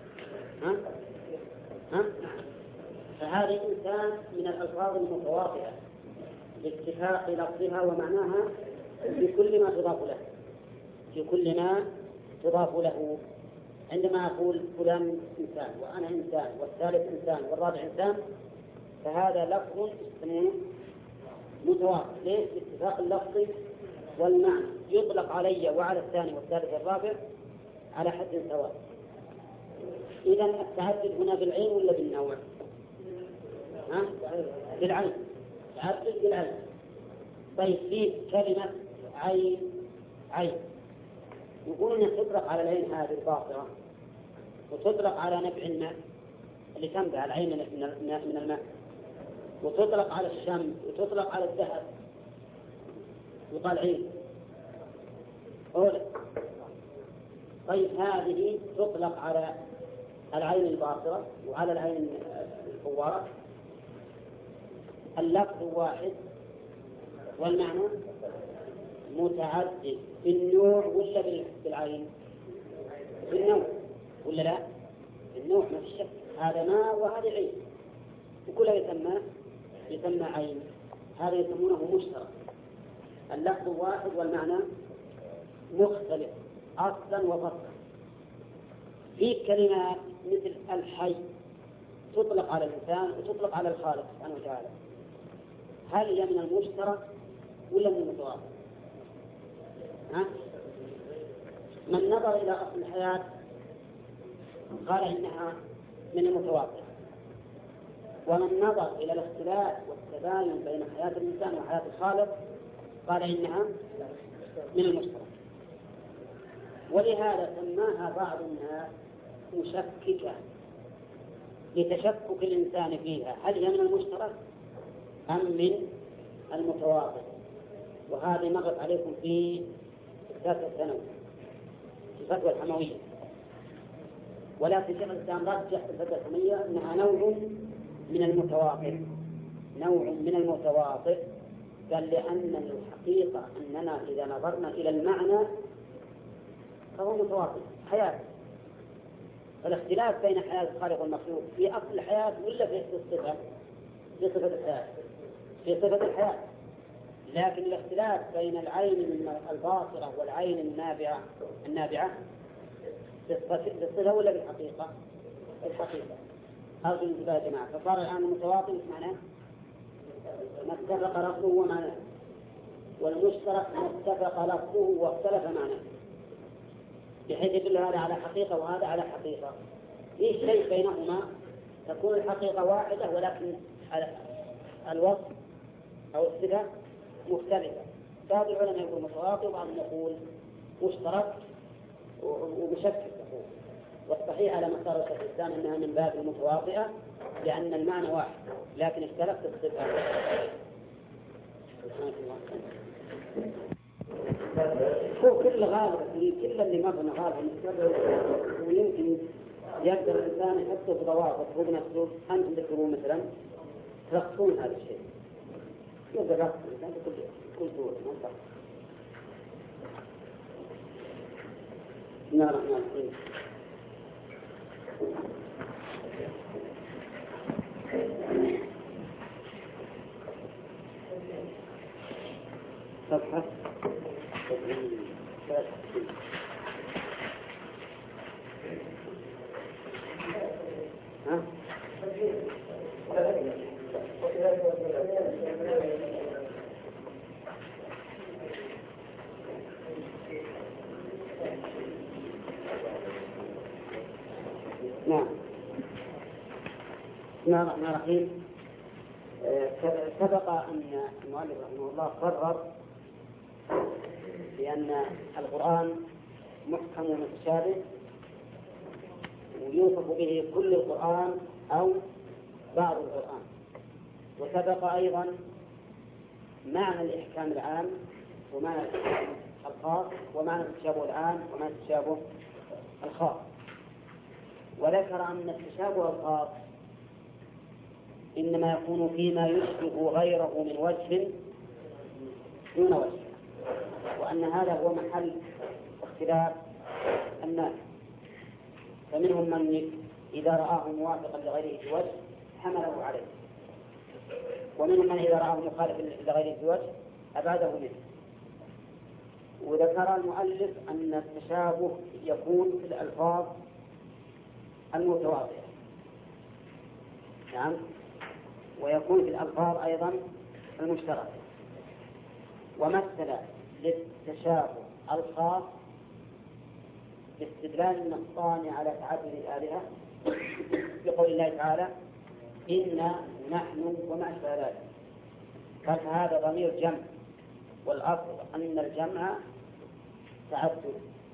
ها؟ فهذا إنسان من الألفاظ المتواطئة باتفاق لفظها ومعناها في كل ما تضاف له، في كل ما تضاف له. عندما أقول فلان إنسان وأنا إنسان والثالث إنسان والرابع إنسان، فهذا لفظ يسمونه متواطئ. ليش؟ باتفاق اللفظ والمعنى، يطلق علي وعلى الثاني والثالث والرابع على حد سواء. إذا التعدد هنا بالعين ولا بالنوع؟ بالعين، تعدد بالعين. طيب في كلمة عين يقول أن تطلق على العين هذه الباطرة وتطلق على نبع الماء اللي تنبع العين من الماء، وتطلق على الشمس وتطلق على الذهب، يقال عين. طيب هذه تطلق على العين الباطرة وعلى العين الفوارة، اللفظ واحد والمعنى متعدد. بالنوع ولا بالعين؟ بالنوع ولا لا؟ بالنوع ما في شك، هذا ماء وهذا عين وكلها يسمى عين. هذا يسمونه مشترك، اللفظ واحد والمعنى مختلف أصلا وفصلا. في كلمات مثل الحي تطلق على الإنسان وتطلق على الخالق سبحانه وتعالى، هل هي من المشترك ولا من المتواطئ؟ من نظر إلى أصل الحياة قال إنها من المتواطئ، ومن نظر إلى الاختلاف والتباين بين حياة الإنسان وحياة الخالق قال إنها من المشترك. ولهذا سماها بعض الناس مشككة لتشكك الإنسان فيها، هل هي من المشترك أم من المتواطئ؟ وهذه مرت عليكم في الثالث الثانوي في الفتوى الحموية، ولكن شيخ الإسلام رجح في الفتوى الحموية أنها نوع من المتواطئ، نوع من المتواطئ. قال لأن الحقيقة أننا إذا نظرنا إلى المعنى فهو متواطئ حياة. الاختلاف بين حياة الخالق والمخلوق في أصل الحياة ولا في الصفة؟ في صفة الحياة، في صفة الحياة. لكن الاختلاف بين العين الباصرة والعين النابعة بالصفة ولا بالحقيقة؟ الحقيقة. أرجو الانتباه يا جماعة. فصار الآن المتواطئ معناه ما اتفق لفظه ومعناه، والمشترك ما اتفق لفظه واختلف معناه، بحيث يدل هذا على حقيقة وهذا على حقيقة. إيش شيء بينهما؟ تكون الحقيقة واحدة ولكن الوصف أو الصفة مختلفة. بعض العلماء يقول متواطئ وبعضهم يقول مشترك ومشكك. والصحيح على مسار شيخ الإسلام أنها من باب المتواطئة لأن المعنى واحد لكن اختلفت الصفة. هو كل غالب كل اللي مرنا غالب ويمكن يقدر الإنسان يحطه في ضوابط هو بنفسه. أنتم تذكرون مثلا تلقون هذا الشيء يقدر يرقص الإنسان كل صورة منطقة. بسم الله الرحمن الرحيم. ها؟ نعم. بسم الله الرحمن الرحيم. سبق أن المؤلف رحمه الله قرر بأن القرآن محكم ومتشابه ويوصف به كل القرآن أو بعض القرآن، وسبق أيضا معنى الإحكام العام ومعنى الإحكام الخاص ومعنى التشابه العام ومعنى التشابه الخاص، وذكر أن التشابه الخاص إنما يكون فيما يشبه غيره من وجه دون وجه، وأن هذا هو محل اختلاف الناس، فمنهم من إذا رآه موافقا لغيره في وجه حمله عليه، ومنهم من إذا رآه مخالفا لغيره في وجه أبعده منه. وذكر المؤلف أن التشابه يكون في الألفاظ المتواضعة، نعم، ويكون في الألفاظ أيضا المشتركة، ومثل للتشابه الخاص باستدلال النصان على تعدد الآلهة بقول الله تعالى إنا نحن وما أشبه ذلك، قال هذا ضمير جمع، والأصل أن الجمع تعدد،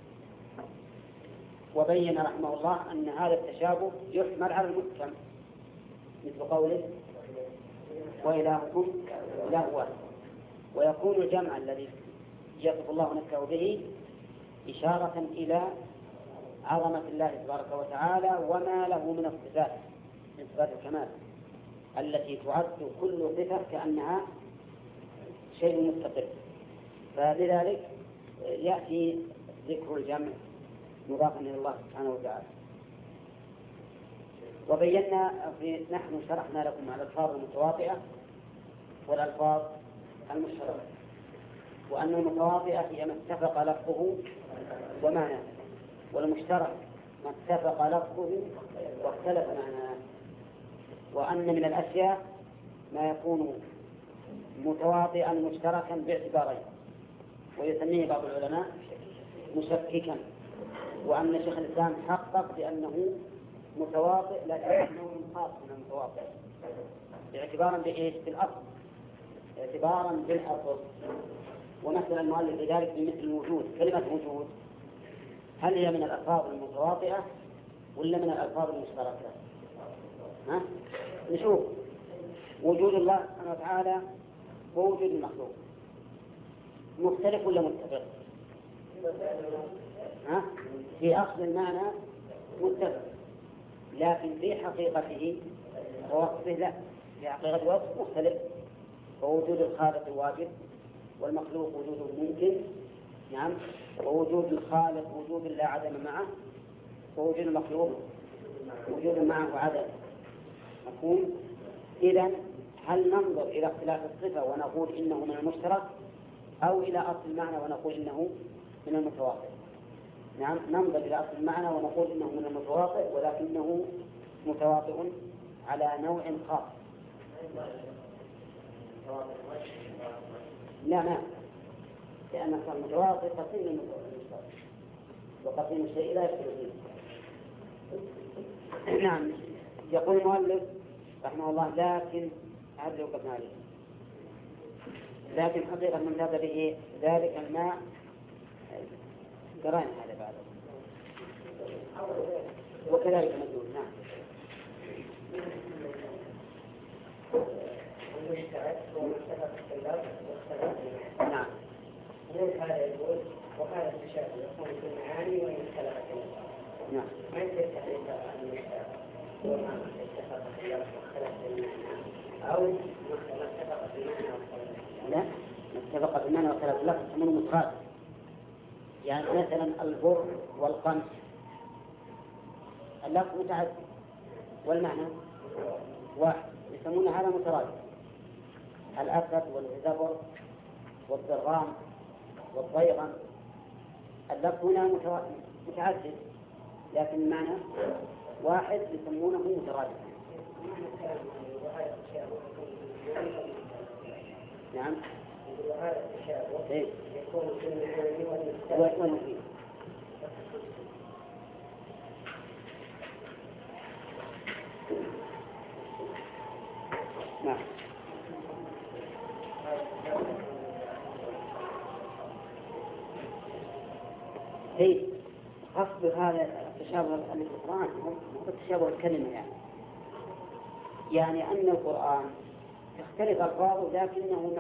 وبين رحمه الله أن هذا التشابه يحمل على المحكم مثل قوله وإلهكم إله واحد، ويكون الجمع الذي يصف الله نفسه به إشارة إلى عظمة الله تبارك وتعالى وما له من الصفات من صفات الكمال التي تعد كل صفة كأنها شيء مستقل، فلذلك يأتي ذكر الجمع مضافا إلى الله سبحانه وتعالى. وبينا نحن شرحنا لكم على الألفاظ المتواطئة والألفاظ المشتركة، وأن المتواطئة هي ما اتفق لفظه ومعناه، والمشترك ما اتفق لفظه واختلف معناه، وأن من الأشياء ما يكون متواطئا مشتركا باعتبارين، ويسميه بعض العلماء مشككا، وأن شيخ الإسلام حقق بأنه متواطئ لكنه خاص من المتواطئ اعتبارا بإيش؟ بالأصل، اعتبارا بالأصل. ومثل المؤلف لذلك بمثل الوجود، كلمة وجود هل هي من الألفاظ المتواطئة ولا من الألفاظ المشتركة؟ نشوف وجود الله سبحانه وتعالى ووجود المخلوق مختلف ولا متفق؟ في أصل المعنى متفق، لكن في حقيقته ووصفه لا، في حقيقة وصف مختلف، ووجود الخالق واجب والمخلوق وجوده ممكن، نعم، ووجود الخالق وجود لا عدم معه، ووجود المخلوق وجود معه عدم. مفهوم؟ إذن هل ننظر إلى اختلاف الصفة ونقول إنه من المشترك، أو إلى أصل المعنى ونقول إنه من المتواطئ؟ نعم، ننظر إلى أصل المعنى ونقول إنه من المتواطئ ولكنه متواطئ على نوع خاص. لا، لأن المتواطئ قسيم المشترك، وقسيم الشيء لا يشترك فيه. نعم. يقول المؤلف رحمه الله لكن هذا وقفنا عليه، لكن حقيقة من ذهب به ذلك الماء قرأنا هذا بعد وكذلك مدود. نعم. المشترك هو متفق الخلاف واختلاف. نعم. ليس هذا يقول وهذا التشابه يكون في المعاني وإن اختلف الخلاف. نعم. ما يصير تحريف المشترك وما اتفق الخلاف واختلف المعنى أو ما اتفق في المعنى واختلف. لا، اتفق في المعنى واختلف اللفظ يسمونه متخالف. يعني مثلا البر والقمح اللفظ متعدد والمعنى واحد، يسمون هذا مترادف. الأسد والزبر والضرغام والضيغم اللفظ هنا متعدد، لكن المعنى واحد يسمونه مترادفا. نعم. يكون في المعاني والمفيد. نعم. هي قصد هذا التشابه الذي في القرآن هو التشابه الكلمة، يعني أن القرآن تختلف ألفاظه لكنه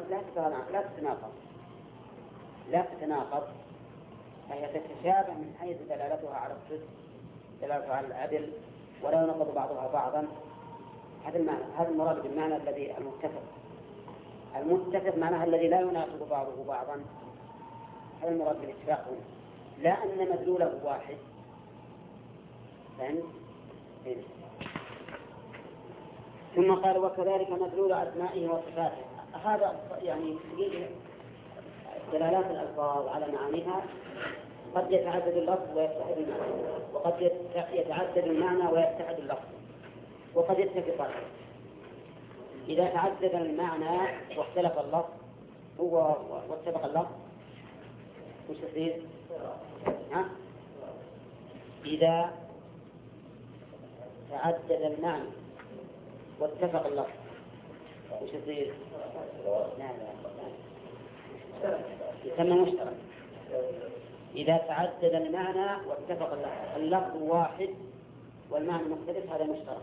لا تتناقض، فهي تتشابه من حيث دلالتها على الصدق، دلالتها على العدل، ولا ينقض بعضها بعضا. هذا المراد بالمعنى الذي المتفق معناها الذي لا يناقض بعضه بعضا، هذا المراد بالاتفاق، لا أن مدلوله واحد. فهمت؟ ثم قال وكذلك مدلول أسمائه وصفاته. هذا يعني دلالات الألفاظ على معانيها قد يتعدد اللفظ ويتحد المعنى، وقد يتعدد المعنى ويتحد اللفظ، وقد يتفقان. إذا تعدد المعنى واختلف اللفظ واتفق اللفظ وش يصير؟ إذا تعدد المعنى واتفق اللفظ وش يصير؟ لا يسمى مشترك. إذا تعدد المعنى واتفق اللفظ واحد والمعنى مختلف هذا مشترك.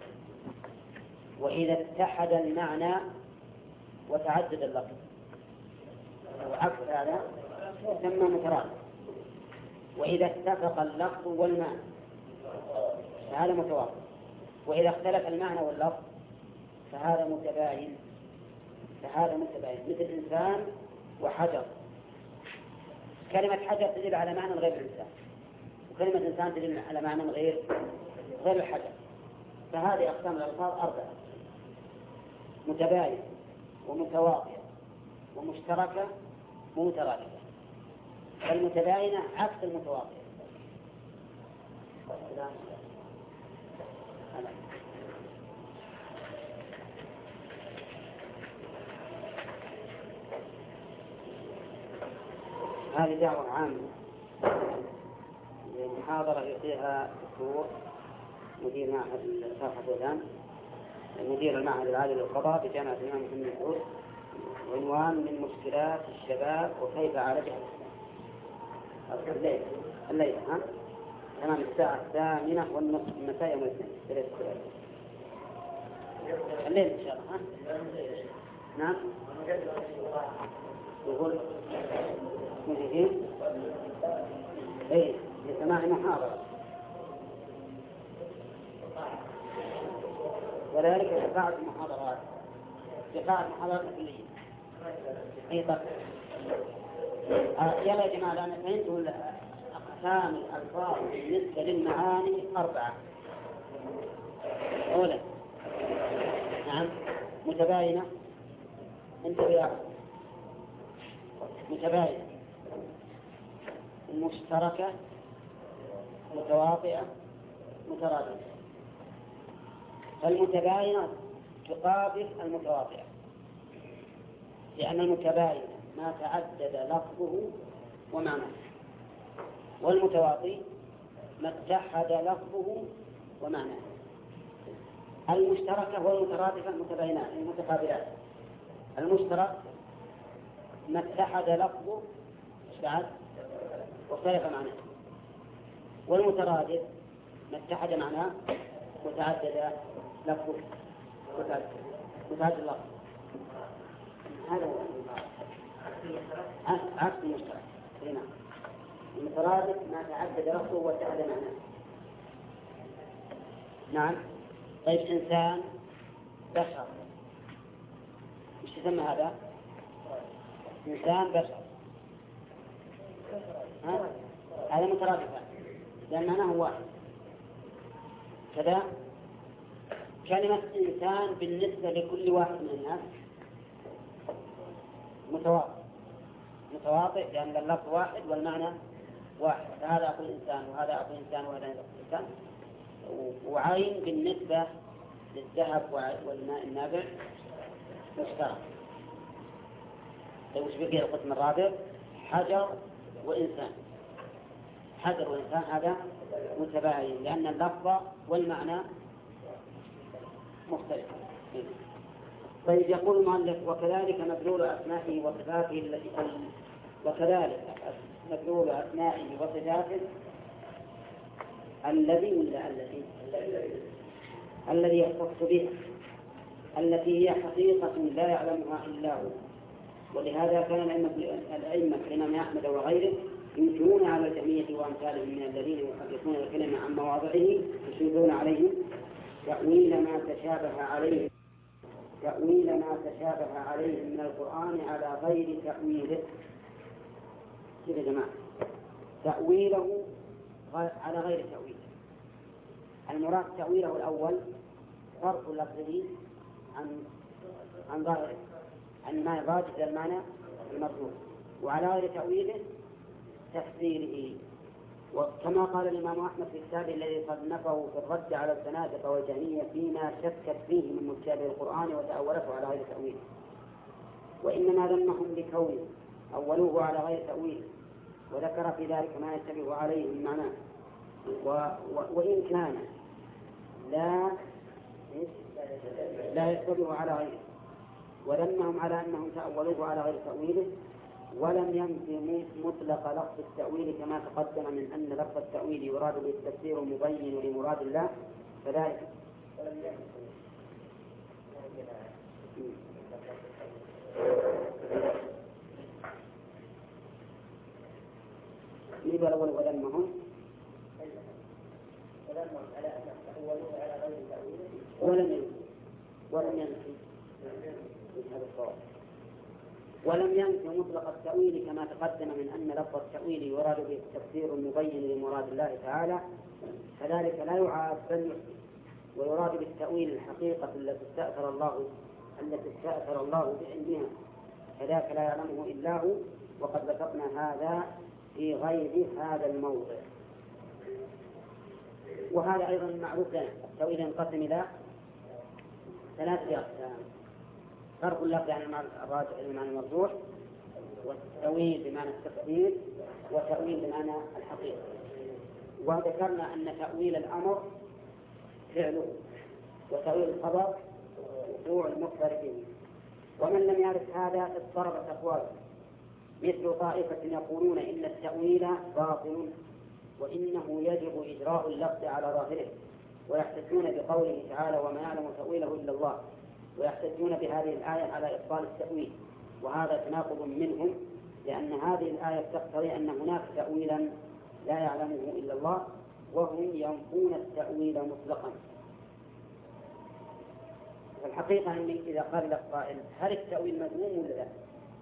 وإذا اتحد المعنى وتعدد اللفظ وعكس هذا يسمى مترادف. وإذا اتفق اللفظ والمعنى فهذا متوافق. وإذا اختلف المعنى واللفظ فهذا متباين. مثل إنسان وحجر. كلمة حجر تدل على معنى غير الإنسان، وكلمة إنسان تدل على معنى غير الحجر. فهذه أقسام الألفاظ 4: متباين ومتواطئة ومشتركة ومترادفة. المتباينة عكس المتواطئة. هذه دعوة عامة محاضرة يعطيها الدكتور مدير معهد صالح الودان مدير المعهد العالي للقضاء بجامعة الإمام محمد سعود، عنوان من مشكلات الشباب وكيف عالجها الليلة تمام الساعة 8:30 مساء يوم الاثنين الليل إن شاء الله. نعم يقول مجيئين لسماع محاضرة وذلك لقاعة المحاضرات كلية. طيب يلا يا جماعة الآن فهمتوا أقسام الألفاظ بالنسبة للمعاني 4. أولا نعم متباينة، متباينة، مشتركة، متواطئة، مترادفة. فالمتباينة تقابل المتواطئة، لأن المتباين ما تعدد لفظه ومعناه، والمتواطئ ما اتحد لفظه ومعناه. المشتركة والمترادفة المتباينات المتقابلات. المشترك ما اتحد لفظه واختلف معناه، والمترادف ما اتحد معناه وتعدد لفظه وتعدد اللفظ. هذا هو عكس المشترك. هنا المترادف ما تعدد لفظه وتعدد معناه. نعم. طيب إنسان بشر مش يسمى هذا؟ إنسان بشر هذا مترادفان لأن معناه واحد. كذا كلمة إنسان بالنسبة لكل واحد من الناس متواطئ لأن اللفظ واحد والمعنى واحد، هذا أخو الإنسان وهذا أخو الإنسان وهذا أخو الإنسان، وعين بالنسبة للذهب والماء النابع مشترك. وش بقي القسم الرابع؟ حجر وإنسان. حجر وإنسان هذا متباين لأن اللفظ والمعنى مختلف. طيب يقول المؤلف وكذلك مدلول أسمائه وصفاته وكذلك مدلول أسمائه وصفاته الذي يختص به التي هي حقيقة لا يعلمها إلا هو. ولهذا كان الأئمة الإمام أحمد وغيره ينكرون على الجهمية وأمثالهم من الذين يحرفون الكلمة عن مواضعه يشيرون عليهم تأويل ما تشابه عليه من القرآن على غير تأويله. كيف يا جماعة؟ تأويله على غير تأويله. المراد تأويله الأول صرف لفظه عن ظاهره، عن ما يضاد إلى المعنى المطلوب، وعلى غير تأويله تفسيره. وكما قال الإمام أحمد في كتابه الذي صنفه في الرد على الزنادقة والجهمية فيما شكت فيه من متشابه القرآن وتأولته على غير تأويله، وإنما ذمهم لكونه أولوه على غير تأويله، وذكر في ذلك ما يشتبه عليه من معناه، وإن كان لا يشتبه على غيره، وذمهم على أنهم تأولوه على غير تأويله، ولم ينفي مطلق لفظ التأويل كما تقدم من أن لفظ التأويل يراد به التفسير المبين لمراد الله فذلك. يبقى الأول وذمهم على أن تأولوه على غير تأويله ولم ينفي مطلق التأويل كما تقدم من أن لفظ التأويل يراد به التفسير المبين لمراد الله تعالى فذلك لا يعاد بل يحسن. ويراد بالتأويل الحقيقة التي استأثر الله بعلمها فذاك لا يعلمه إلا هو، وقد ذكرنا هذا في غير هذا الموضع. وهذا أيضا معروف لنا. التأويل ينقسم إلى ثلاثة أقسام: فرق اللفظ عن الراجح المعنى المرجوح، والتأويل بمعنى التفسير، وتأويل بمعنى الحقيقة. وذكرنا أن تأويل الأمر فعله، وتأويل الخبر وقوع المخبر به. ومن لم يعرف هذا اضطربت أقواله، مثل طائفة يقولون إن التأويل باطل وإنه يجب إجراء اللفظ على ظاهره، ويحتجون بقوله تعالى وما يعلم تأويله إلا الله، ويحتجون بهذه الآية على إبطال التأويل. وهذا تناقض منهم، لأن هذه الآية تقتضي أن هناك تأويلا لا يعلمه إلا الله، وهم ينفون التأويل مطلقا. والحقيقة أن إذا قال لك قائل هل التأويل مذموم ولا لا؟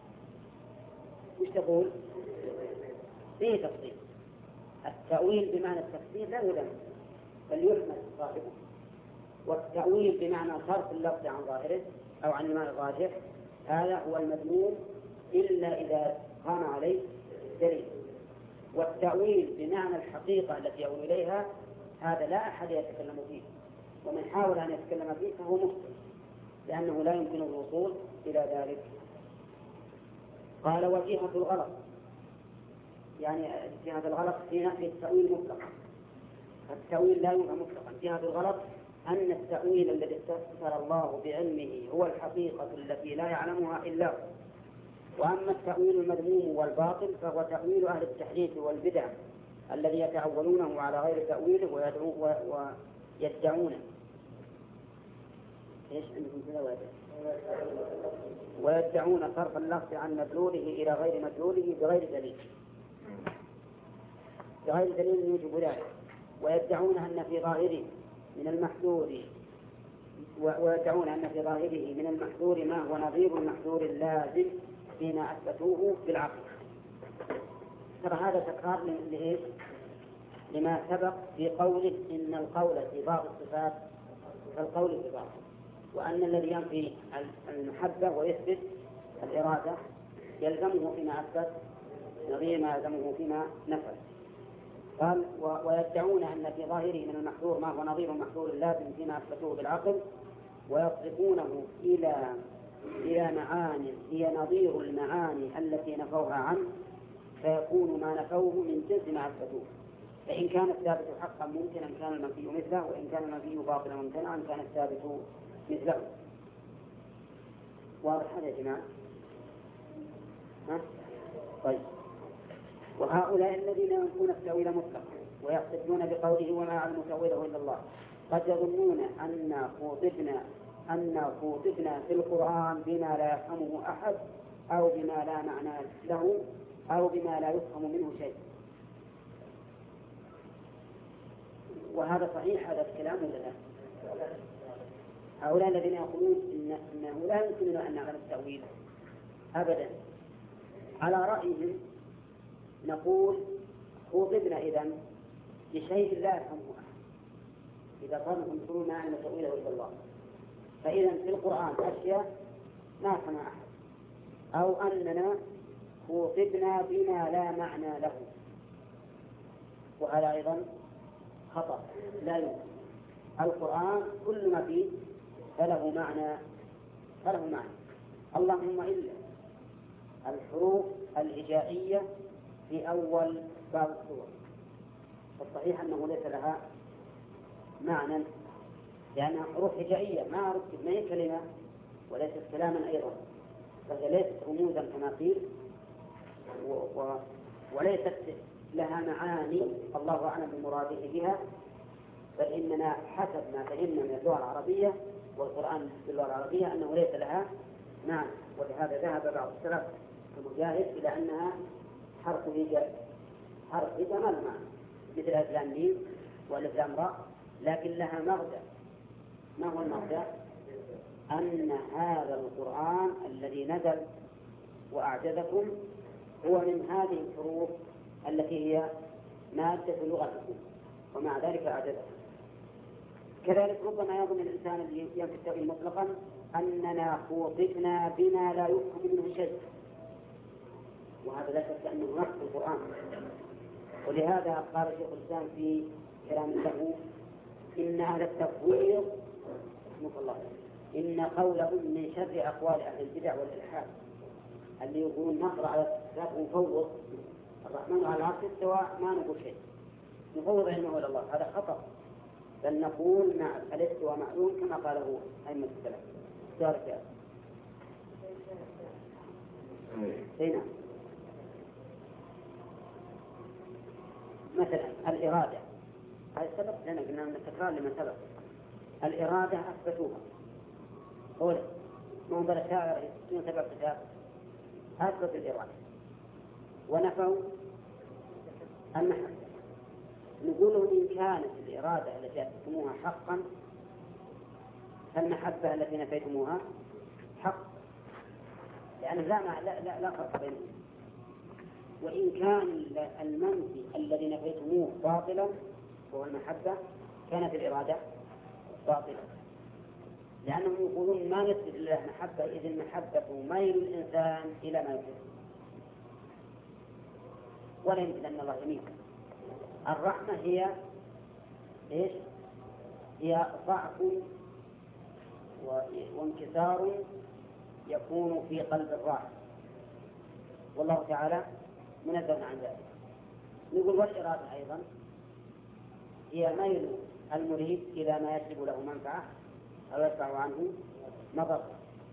وش تقول؟ فيه تفصيل. التأويل بمعنى التفسير لا يذم بل يحمل صاحبه، والتأويل بمعنى صرف اللفظ عن ظاهره أو عن المعنى الراجح هذا هو المذموم إلا إذا قام عليه دليل. والتأويل بمعنى الحقيقة التي يؤول إليها هذا لا أحد يتكلم فيه، ومن حاول أن يتكلم فيه فهو مخطئ، لأنه لا يمكن الوصول إلى ذلك. قال وجهة الغلط، يعني جهة الغلط في نفي التأويل مطلقا. التأويل لا ينفع مطلقا. جهة الغلط أن التأويل الذي استفسر الله بعلمه هو الحقيقة التي لا يعلمها إلا هو. وأما التأويل المذموم والباطل فهو تأويل أهل التحريف والبدع الذي يتأولونه على غير تأويله ويدعونه إيش عندكم كذا ويدعون صرف اللفظ عن مدلوله إلى غير مدلوله بغير دليل يوجب ذلك، ويدعون أن في ظاهره من المحذور ما هو نظير المحذور اللازم فيما أثبتوه بالعقل. ترى هذا تكرار لإيش؟ لما سبق في قوله إن القول في بعض الصفات كالقول في بعض، وأن الذي ينفي المحبة ويثبت الإرادة يلزمه فيما أثبت نظير ما يلزمه فيما نفى. قال ويدعون أن في ظاهره من المحذور ما هو نظير المحذور اللازم فيما أثبتوه بالعقل، ويصرفونه إلى معاني هي نظير المعاني التي نفوها عنه، فيكون ما نفوه من جنس ما أثبتوه. فإن كان الثابت حقا ممكنا كان المنفي مثله، وإن كان المنفي باطلا ممتنعا كان الثابت مثله. واضح هذا يا جماعة؟ طيب. وهؤلاء الذين ينفون التأويل مطلقا ويحتجون بقوله وما يعلم تأويله إلا الله قد يظنون أن خوطبنا في القرآن بما لا يفهمه أحد، أو بما لا معنى له، أو بما لا يفهم منه شيء. وهذا صحيح هذا الكلام ولا لا؟ هؤلاء الذين يقولون إنه لا يمكننا أن نعلم التأويل أبدا، على رأيهم نقول خوطبنا إذن بشيء لا يفهمه أحد، إذا قالوا يقولون ما يعلم تأويله إلا الله، فإذا في القرآن أشياء ما يفهم أحد، أو أننا خوطبنا بما لا معنى له، وهذا أيضا خطأ لا يمكن. القرآن كل ما فيه فله معنى، اللهم إلا الحروف الهجائية في أول بعض السور، فالصحيح أنه ليس لها معنى، لأنها حروف هجائية ما هي كلمة وليست كلاما أيضا، فهي ليست رموزا كما قيل، وليست لها معاني الله أعلم بمراده بها، فإننا حسب ما فهمنا من اللغة العربية والقرآن باللغة العربية أنه ليس لها معنى. ولهذا ذهب بعض السلف كمجاهد إلى أنها حرف هجاء ما له معنى، مثل ألف لام ميم وألف لام راء، لكن لها مغزى. ما هو المغزى؟ أن هذا القرآن الذي نزل وأعجزكم هو من هذه الحروف التي هي مادة لغتكم، ومع ذلك أعجزكم. كذلك ربما يظن الإنسان الذي ينفي التأويل مطلقا أننا خوطبنا بما لا يفهم منه شيء، وهذا لا شك أنه نص القرآن. ولهذا قال شيخ الإسلام في كلام له إن أهل التفويض رحمه الله إن قولهم من شر أقوال أهل البدع والإلحاد، اللي يقولون نقرأ على الكتاب ونفوض الرحمن على العرش استوى ما نقول شيء، نفوض علمه إلى الله، هذا خطأ، بل نقول مع الاستواء معلوم كما قاله أئمة السلف. ذلك هنا مثلا الإرادة، هذا سبق لنا قلنا من التكرار لمن سبق. الإرادة أثبتوها، قول من بل شاعر من سبق كتاب أثبت الإرادة ونفوا المحبة. نقول إن كانت الإرادة التي أثبتموها حقا فالمحبة التي نفيتموها حق، لأن لا فرق بينهم. وإن كان المنفي الذي نفيتموه باطلا وهو المحبة كانت الإرادة باطلة، لأنهم يقولون ما نثبت لله محبة إذ المحبة ميل الإنسان إلى ما يحب، ولا يمكن أن الله يميل. الرحمة هي إيش؟ هي ضعف وانكسار يكون في قلب الراحم، والله تعالى منزه عن ذلك. نقول والإرادة أيضا هي ميل المريد إلى ما يجلب له منفعة أو يدفع عنه مضرة.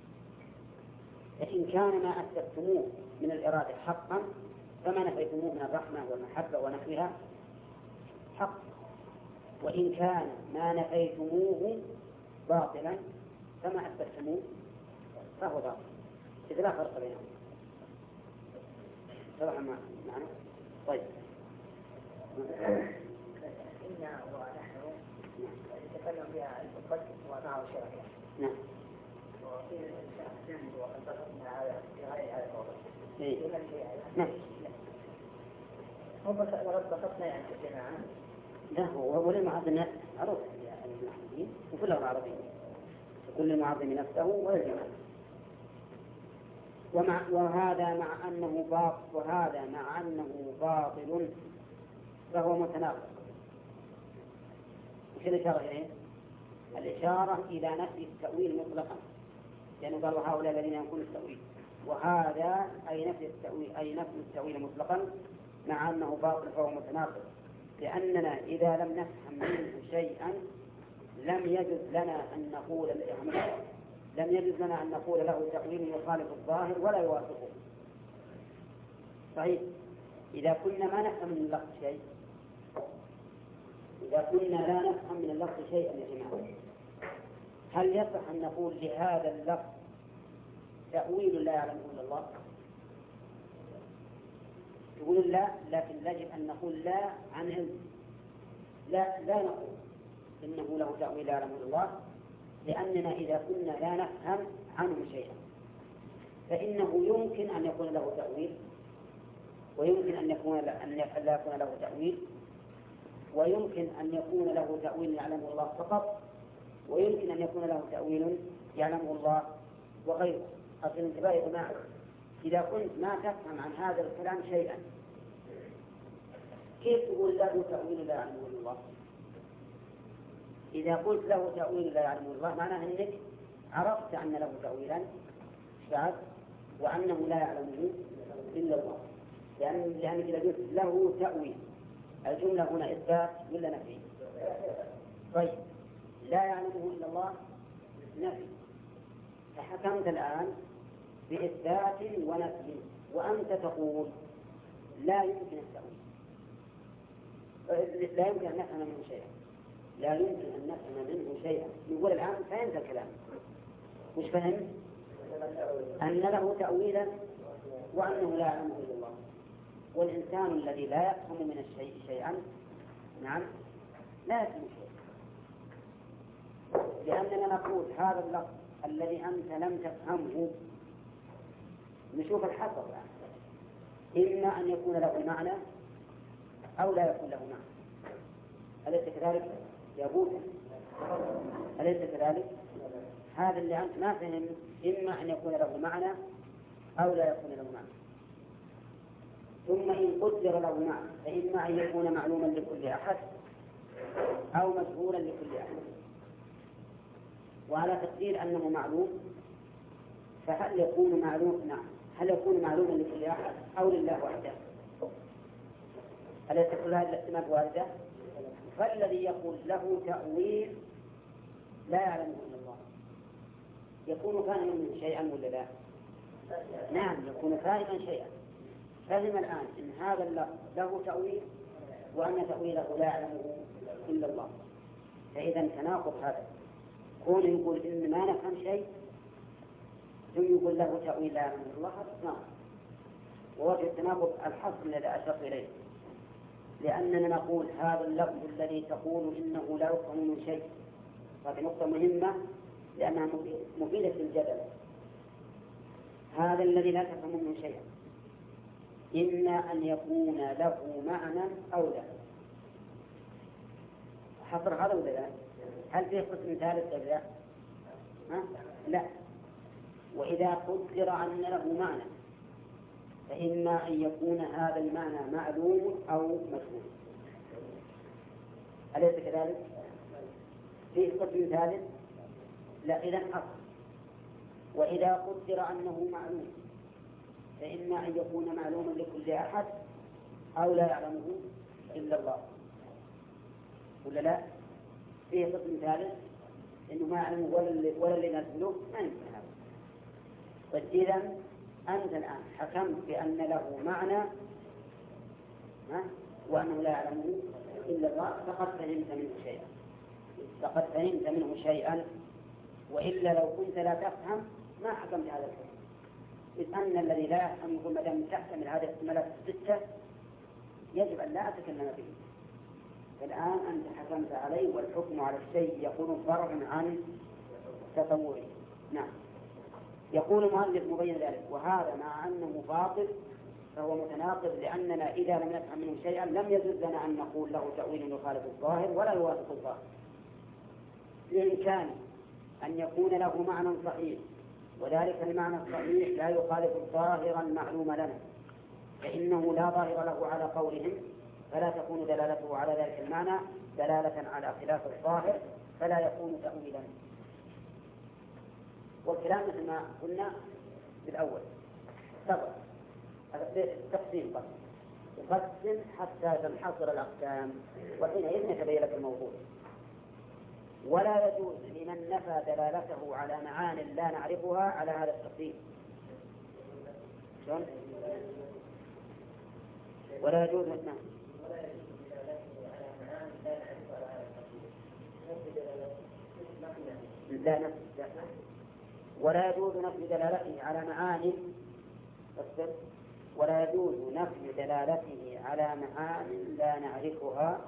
إن كان ما أثبتموه من الإرادة حقا فما نفيتموه من الرحمة والمحبة ونحوها حق، وإن كان ما نفيتموه باطلا فما أثبتموه فهو باطل، إذ لا فرق بينهم. صراحة معنا. طيب إنا ونحن نتكلم بها المقدس ومعه شرعية. نعم. وقيل الإنسان وقد بسطنا على غير هذا الموضوع. نعم. هو بسطنا يعني الجماعة. لا هو وللمعظم عرف المحدثين وفي اللغة العربية كل المعظم نفسه ويجمع. وهذا مع أنه باطل فهو متناقض. وش الإشارة إليه؟ الإشارة إلى نفي التأويل مطلقا، لأنه قالوا هؤلاء الذين ينكرون التأويل، وهذا أي نفي التأويل مطلقا مع أنه باطل فهو متناقض، لأننا إذا لم نفهم منه شيئا لم يجوز لنا أن نقول له تأويل يخالف الظاهر ولا يوافقه. صحيح. إذا كنا ما نفهم من اللفظ شيء، إذا كنا لا نفهم من اللفظ شيئا يا جماعة، هل يصح أن نقول لهذا اللفظ تأويل لا يعلمه إلا الله؟ يقول لا، لكن يجب أن نقول لا عن علم. لا نقول إنه له تأويل لا يعلمه إلا الله، لأننا إذا كنا لا نفهم عنه شيئا فإنه يمكن أن يكون له تأويل، ويمكن أن لا يكون له تأويل، ويمكن أن يكون له تأويل يعلمه الله فقط، ويمكن أن يكون له تأويل يعلمه الله وغيره. أصل الانتباه يا جماعة، إذا كنت ما تفهم عن هذا الكلام شيئا كيف تقول له تأويل لا يعلمه الله؟ إذا قلت له تأويل لا يعلمه الله معناه أنك عرفت أن له تأويلا بعد وأنه لا يعلمه إلا الله، لأنك إذا قلت له تأويل الجملة هنا إثبات ولا نفي؟ طيب لا يعلمه إلا الله نفي، فحكمت الآن بإثبات ونفي، وأنت تقول لا يمكن التأويل، لا يمكن أن نفهم منه شيئا، لا يمكن أن نفهم منه شيئا. نقول الآن فهمت الكلام، مش فهمت أن له تأويلا وأنه لا يعلمه إلا الله. والإنسان الذي لا يفهم من الشيء شيئا نعم لا يفهم شيئا، لأننا نقول هذا اللفظ الذي أنت لم تفهمه نشوف الحصر الآن، إما أن يكون له معنى أو لا يكون له معنى. أليس كذلك يا بوسى؟ أليس كذلك؟ هذا اللي أنت ما فهم إما أن يكون له معنى أو لا يكون له معنى. ثم إن قدر له معنى فإما أن يكون معلوما لكل أحد أو مجهولا لكل أحد. وعلى تقدير أنه معلوم فهل يكون معلوم؟ نعم، هل يكون معلوما لكل أحد أو لله وحده؟ أليس كل هذه الاحتمالات واردة؟ فالذي يقول له تأويل لا يعلمه إلا الله يكون فاهما من شيئا ولا لا؟ نعم يكون فاهما شيئا. فهم الآن إن هذا اللفظ له تأويل وأن تأويله لا يعلمه إلا الله، فإذا تناقض هذا. كون يقول إن ما نفهم شيء ثم يقول له تأويل لا يعلمه الله هذا تناقض. ووجه التناقض الحصر الذي أشرت إليه، لأننا نقول هذا اللفظ الذي تقول إنه لا يفهم من شيء، هذه نقطة مهمة لأنها مفيدة للجدل. هذا الذي لا تفهم منه شيئا إما أن يكون له معنى أو لا. حصر هذا ولا لا؟ هل فيه قسم ثالث أو لا؟ لا. وإذا قدر أن له معنى فإما أن يكون هذا المعنى معلوم أو مجهول. أليس كذلك؟ فيه قسم ثالث؟ لا. إذن أصل. وإذا قدر أنه معلوم فإما أن يكون معلوما لكل أحد أو لا يعلمه إلا الله، ولا لا؟ فيه قسم ثالث إنه ما يعلمه ولا اللي نزله، ما يمكن هذا. طيب إذن أنت الآن حكمت بأن له معنى وأنه لا يعلمه إلا الله، فقد فهمت منه شيئا، وإلا لو كنت لا تفهم ما حكمت هذا الحكم. إذ أن الذي لا يفهم يقول ما دام تحتمل هذه الاحتمالات الستة يجب أن لا أتكلم به. فالآن أنت حكمت عليه، والحكم على الشيء يكون فرعا عن تصوره. نعم. يقول المؤلف مبين ذلك، وهذا مع أنه باطل فهو متناقض، لأننا إذا لم نفهم منه شيئا لم يجوز لنا أن نقول له تأويل يخالف الظاهر ولا يوافق الظاهر. بإمكانه أن يكون له معنى صحيح، وذلك المعنى الصحيح لا يخالف الظاهر المعلوم لنا، فإنه لا ظاهر له على قولهم فلا تكون دلالته على ذلك المعنى دلالة على خلاف الظاهر، فلا يكون تأويلا. والكلام مثل ما قلنا بالأول سبق التقسيم قسم يقسم حتى تنحصر الأقسام، وحينئذ يتبين لك الموضوع. ولا يجوز لمن نفى دلالته على معان لا نعرفها على هذا التقسيم. شلون؟ ولا يجوز لا ولا يجوز نفي دلالته على معان ولا يجوز نفي دلالته على معان لا نعرفها،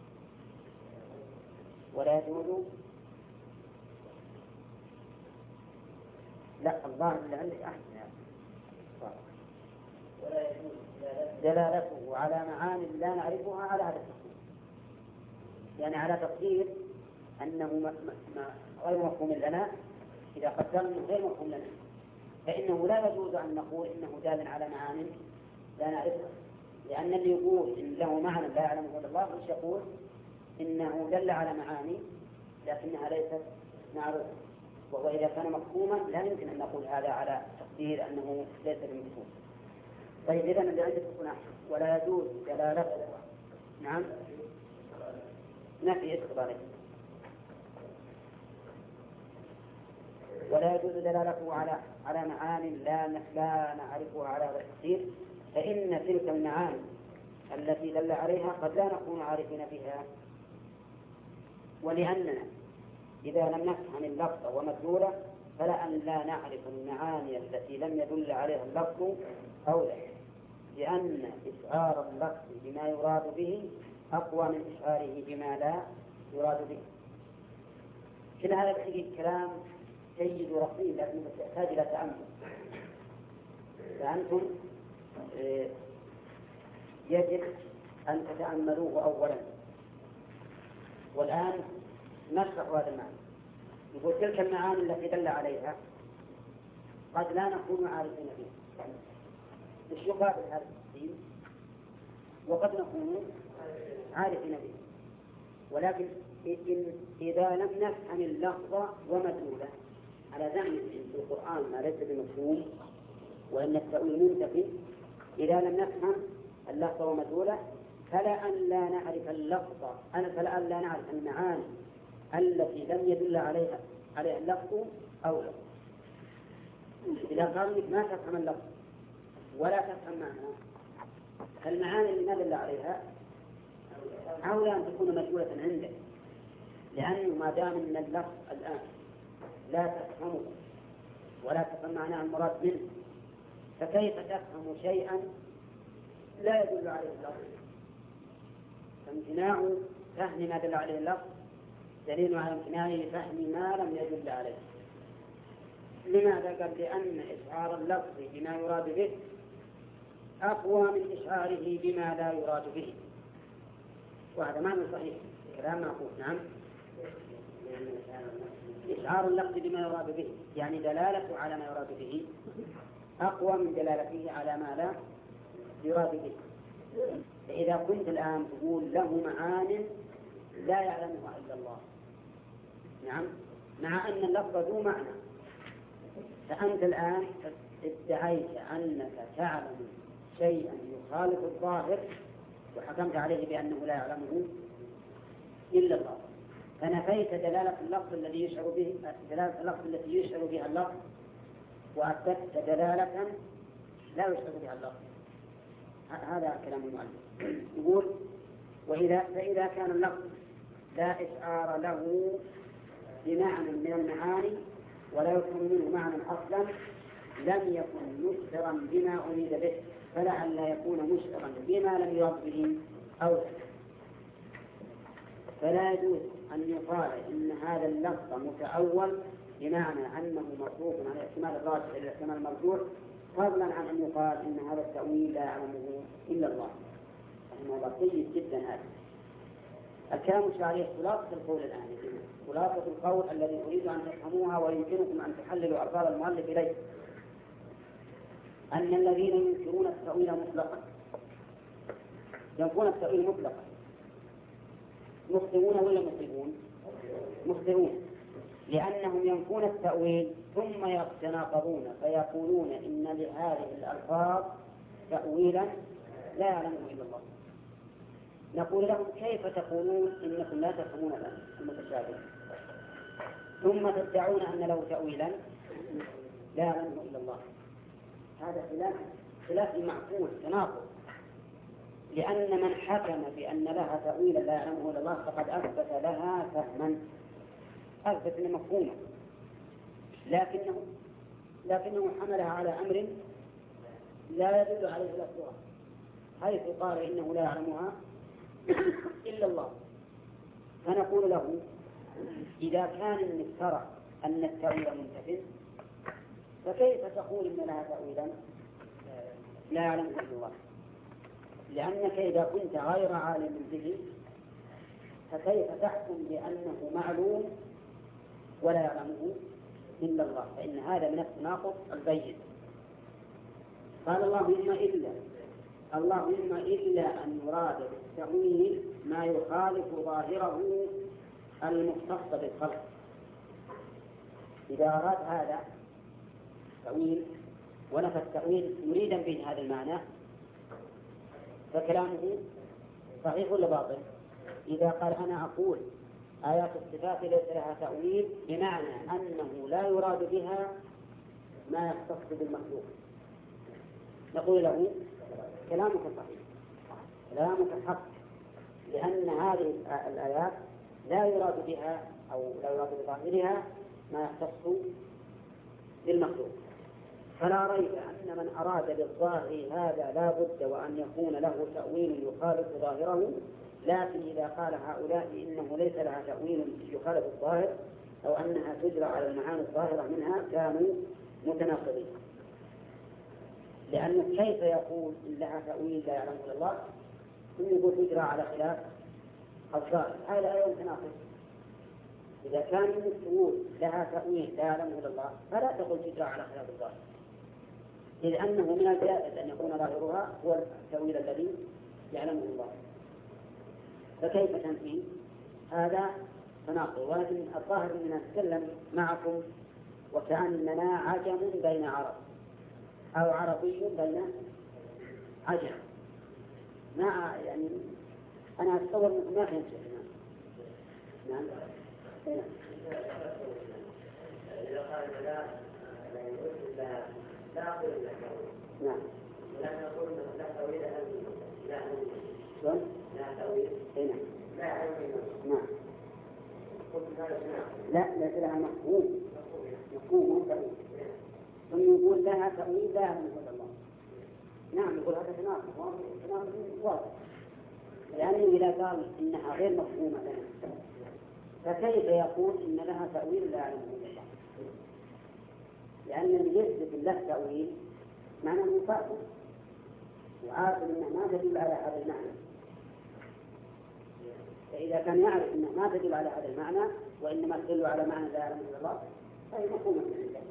ولا يجوز لا الظاهر اللي عندك أحسن ولا يجوز دلالته على معان لا نعرفها على هذا التقدير، يعني على تقدير أنه غير مفهوم لنا. إذا قدرنا غير مفهوم لنا فإنه لا يجوز أن نقول إنه دال على معان لا نعرفها، لأن اللي يقول إن له معنى لا يعلمه إلا الله مش يقول إنه دل على معاني لكنها ليست معروفة، وهو إذا كان مفهوما لا يمكن أن نقول هذا على تقدير أنه ليس بمفهوم. طيب إذا اللي عندك يكون أحسن. ولا يجوز دلالته نعم نفي إخباري. ولا يجوز دلالته على معان لا نعرفها على هذا التقدير، فإن تلك المعاني التي دل عليها قد لا نكون عارفين بها، ولأننا إذا لم نفهم اللفظ ومدلوله فلأن لا نعرف المعاني التي لم يدل عليها اللفظ أولى، لأن إشعار اللفظ بما يراد به أقوى من إشعاره بما لا يراد به. كل هذا الحقيقة كلام جيد ورقيق لكن يحتاج إلى تأمل. فأنتم يجب أن تتأملوه أولا. والآن نشرح هذا المعنى. يقول تلك المعاني التي دل عليها قد لا نكون عارفين بها. مش يقابل هذا التقسيم وقد نكون عارفين به، ولكن إذا لم نفهم اللفظ ومدلوله على زعم في القرآن ما ليس بمفهوم وإن التأويل منتفي، إذا لم نفهم اللفظ ومدلوله فلأن لا نعرف اللفظ فلأن لا نعرف المعاني التي لم يدل عليها اللفظ أولى. إذا قال لك ما تفهم اللفظ ولا تفهم معنى المعاني اللي ما دل عليها أولى أن تكون مجهولة عندك، لأنه ما دام أن اللفظ الآن لا تفهمه ولا تفهم معناه المراد منه فكيف تفهم شيئا لا يدل عليه اللفظ؟ فامتناع فهم ما دل عليه اللفظ دليل على امتناع فهم ما لم يدل عليه. لماذا؟ قال لأن إشعار اللفظ بما يراد به أقوى من إشعاره بما لا يراد به، وهذا معنى صحيح كلام معقول. نعم، إشعار اللفظ بما يراد به يعني دلالته على ما يراد به أقوى من دلالته على ما لا يراد به. فإذا كنت الآن تقول له معان لا يعلمها إلا الله، نعم، مع أن اللفظ ذو معنى، فأنت الآن ادعيت أنك تعلم شيئا يخالف الظاهر وحكمت عليه بأنه لا يعلمه إلا الله، فنفيت دلالة اللفظ الذي يشعر به دلالة اللفظ التي يشعر بها اللفظ وأثبتت دلالة لا يشعر بها اللفظ. هذا كلام المؤلف. يقول فإذا كان اللفظ لا إشعار له بمعنى من المعاني ولا يفهم منه معنى أصلا لم يكن مشعرا بما أريد به، فلعل يكون مشعرا بما لم يرد به أو فلا يجوز أن يقال إن هذا اللفظ متأول بمعنى أنه مصروف عن الاحتمال الراجح إلى الاحتمال المرجوح، فضلا عن أن يقال إن هذا التأويل لا يعلمه إلا الله. هذا طيب جدا. هذا الكلام الشرعي خلاصة القول الآن، خلاصة القول الذي أريد أن تفهموها ويمكنكم أن تحللوا ألفاظ المؤلف إليه، أن الذين ينكرون التأويل مطلقا ينفون التأويل مطلقا، مخطئون ولا مخطئون؟ مخطئون، لأنهم ينفون التأويل ثم يتناقضون فيقولون إن لهذه الألفاظ تأويلا لا يعلمه إلا الله. نقول لهم كيف تقولون إنكم لا تفهمون المتشابه ثم تدعون أن له تأويلا لا يعلمه إلا الله؟ هذا خلاف معقول، تناقض، لأن من حكم بأن لها تأويلا لا يعلمه إلا الله فقد أثبت لها فهما، أثبت مفهوما، لكنه حملها على أمر لا يدل عليه لفظها، حيث قال إنه لا يعلمها إلا الله. فنقول له إذا كان نفترض أن التأويل منتفٍ فكيف تقول إن لها تأويلا لا يعلمه إلا الله؟ لأنك إذا كنت غير عالم به فكيف تحكم بأنه معلوم ولا يعلمه إلا الله؟ فإن هذا من التناقض البين. قال اللهم إلا أن يراد بالتأويل ما يخالف ظاهره المختص بالخلق. إذا أراد هذا تأويل ونفى التأويل يريدا به هذا المعنى فكلامه صحيح ولا باطل؟ إذا قال أنا أقول آيات الصفات ليس لها تأويل بمعنى أنه لا يراد بها ما يختص بالمخلوق، نقول له كلامك صحيح، كلامك حق، لأن هذه الآيات لا يراد بها أو لا يراد بظاهرها ما يختص بالمخلوق. فلا ريب أن من أراد بالظاهر هذا لا بد وأن يكون له تأويل يخالف ظاهره، لكن إذا قال هؤلاء إنه ليس لها تأويل يخالف الظاهر أو أنها تجرى على المعاني الظاهرة منها كانوا متناقضين. لأنه كيف يقول إن لها تأويل لا يعلمه إلا الله ثم يقول تجرى على خلاف الظاهر؟ هذا أيضا تناقض. إذا كان تقول لها تأويل لا يعلمه إلا الله فلا تقول تجرى على خلاف الظاهر، إذ أنه من الجائز أن يكون ظاهرها هو التأويل الذي يعلمه الله، فكيف تنفي؟ هذا تناقض. ولكن الظاهر أننا نتكلم معكم وكأننا عجم بين عرب أو عربي بين عجم، مع يعني أنا أتصور ما فهمت. نعم. إذا قال لا أقول لك نعم. لا نقول لا تأويل لا شلون؟ لا تأويل هنا لا علم. نعم. لا ليس لها مفهوم تأويل، ثم يقول لها تأويل لا يعلمه إلا الله. نعم، يقول هذا تناقض واضح، لأنه إذا قال إنها غير مفهومة لنا فكيف يقول إن لها تأويل لا يعلمه إلا الله؟ لأن اللي يثبت له تأويل معناه مفاهيم وعارف أنه ما تدل على هذا المعنى، فإذا كان يعرف أنه ما تدل على هذا المعنى وإنما تدل على معنى لا يعلمه إلا الله فهي مفهومة عنده.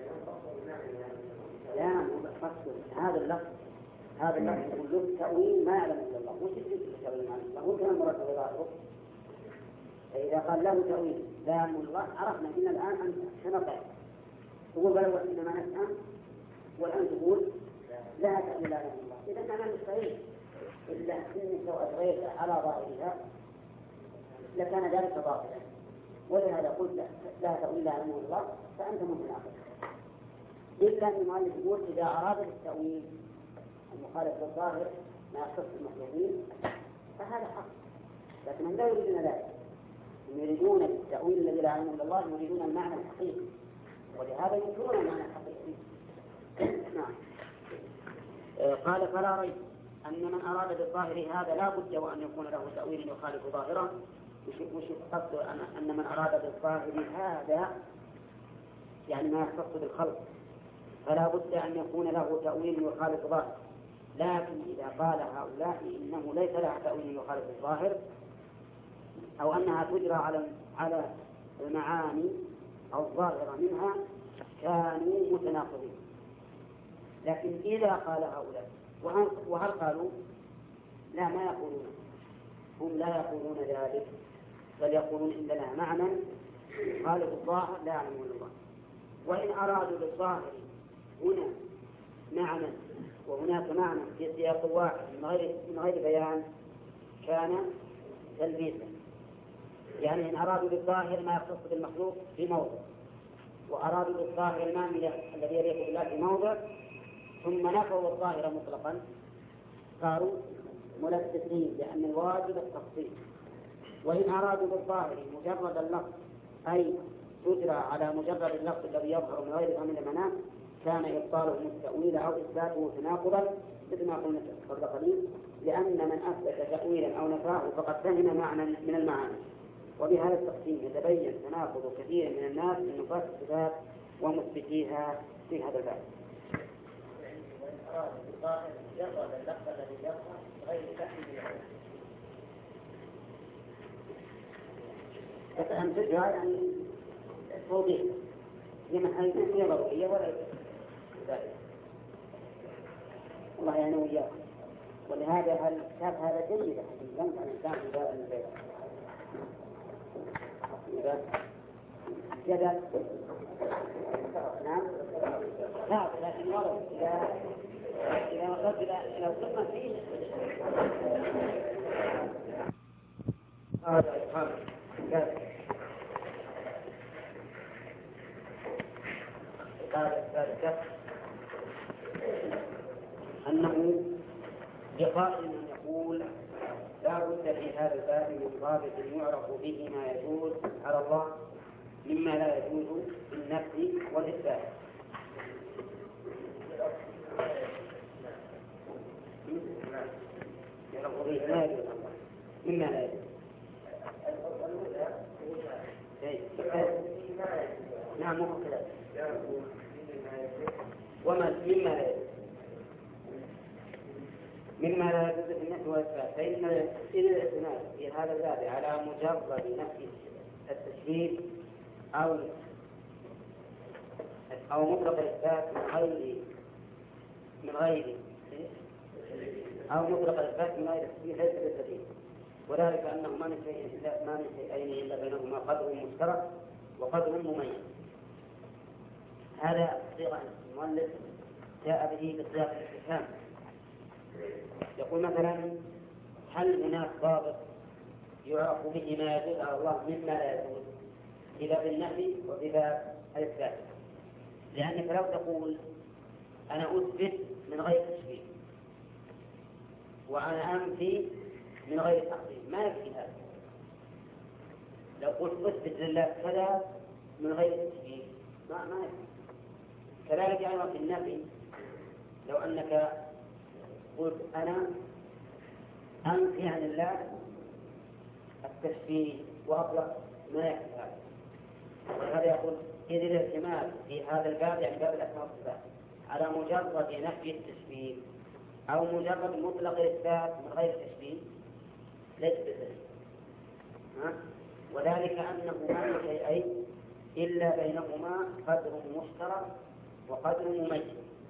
لا مفصل هذا اللفظ يقول له تأويل ما يعلم إلا الله، وش التأويل ما يعلم الله؟ هو كان مراد بظاهره. فإذا قال له تأويل لا يعلم الله عرفنا إن الآن أنت سنطع تقول بل وإنما نفهم، والآن تقول لا تأويل لا يعلم الله. إذا أنا مستحيل إلا إنك لو أتغيرت على ظاهرها لكان ذلك باطلا، ولهذا قلت لا تأويل لا يعلمه الله فأنت متناقض. إلا أن المؤلف يقول إذا أراد التأويل المخالف للظاهر ما يختص بالمخلوقين فهذا حق، لكن هم لا يريدون ذلك، هم يريدون التأويل الذي لا يعلمه إلا الله، يريدون المعنى الحقيقي، ولهذا ينكرون المعنى الحقيقي. نعم. قال فلا ريب أن من أراد بالظاهر هذا لا بد وأن يكون له تأويل يخالف ظاهره. وش قصد أن من أراد بالظاهر هذا يعني ما يختص بالخلق فلا بد أن يكون له تأويل يخالف ظاهر. لكن إذا قال هؤلاء إنه ليس لها تأويل يخالف الظاهر أو أنها تجرى على المعاني الظاهرة منها كانوا متناقضين. لكن إذا قال هؤلاء وهل قالوا لا ما يقولون، هم لا يقولون ذلك، بل يقولون إن لنا معنى خالق الظاهر لا يعلمون الله. وإن أرادوا بالظاهر هنا معنى وهناك معنى في سياق واحد من غير بيان كان تلبيسا. يعني إن أرادوا بالظاهر ما يختص بالمخلوق في موضع، وأرادوا بالظاهر المعنى الذي يليق بالله في موضع، ثم نفوا الظاهر مطلقا صاروا ملبسين، لأن الواجب التفصيل. وإن أرادوا بالظاهر مجرد اللفظ أي تجرى على مجرد اللفظ الذي يظهر من غير فهم المنام كان إبطاله التأويل أو إثباته تناقضا، مثل ما قلنا قبل قليل، لأن من أثبت تأويلا أو نفاه فقد فهم معنى من المعاني. وبهذا التقسيم يتبين تناقض كثير من الناس من نفاة الصفات ومثبتيها في هذا الباب. أراد بالظاهر مجرد اللفظ الذي يظهر غير فهم فأهم تجرى يعني توضيح لمن حيث هي ضرورية ولا ذلك. الله يعني وياك. ولهذا الكتاب هذا جيد حقيقة ينفع الإنسان في باب البيت. جدل نعم لا، لكن ورد إذا وصلت إلى وصلنا فيه ذلك أنه لقائل من يقول لا بد في هذا الباب من ضابط يعرف به ما يجوز على الله مما لا يجوز في النفي والإثبات. يعرف به ما يجوز مما لا يجوز. نعم مو كذا. وما مما لا يجوز مما لا يجوز في النفي والإثبات، فإن الاعتماد في هذا الباب على مجرد نفي التشبيه أو مطلق الإثبات من غير أو مطلق الإثبات من غير التشبيه ليس بالسبيل، وذلك أنه ما من شيئين إلا بينهما قدر مشترك وقدر مميز. هذا صيغة المؤلف جاء به بصيغة الاستفهام. يقول مثلا هل هناك ضابط يعرف به ما يجوز على الله مما لا يجوز في باب النفي وفي باب الإثبات؟ لأنك لو تقول أنا أثبت من غير تشبيه وأنا أنفي من غير تقدير ما يكفي هذا. لو قلت أثبت لله كذا من غير تشبيه ما يكفي. كذلك أيضا في النفي لو أنك قلت أنا أنفي عن الله التشبيه وأطلق ما يكفي هذا. وهذا يقول إذ الاعتماد في هذا الباب يعني باب الأسماء والصفات على مجرد نفي التشبيه أو مجرد مطلق الإثبات من غير تشبيه ليس بذلك. وذلك أنه ما من شيئين إلا بينهما قدر مشترك وقدر مميز،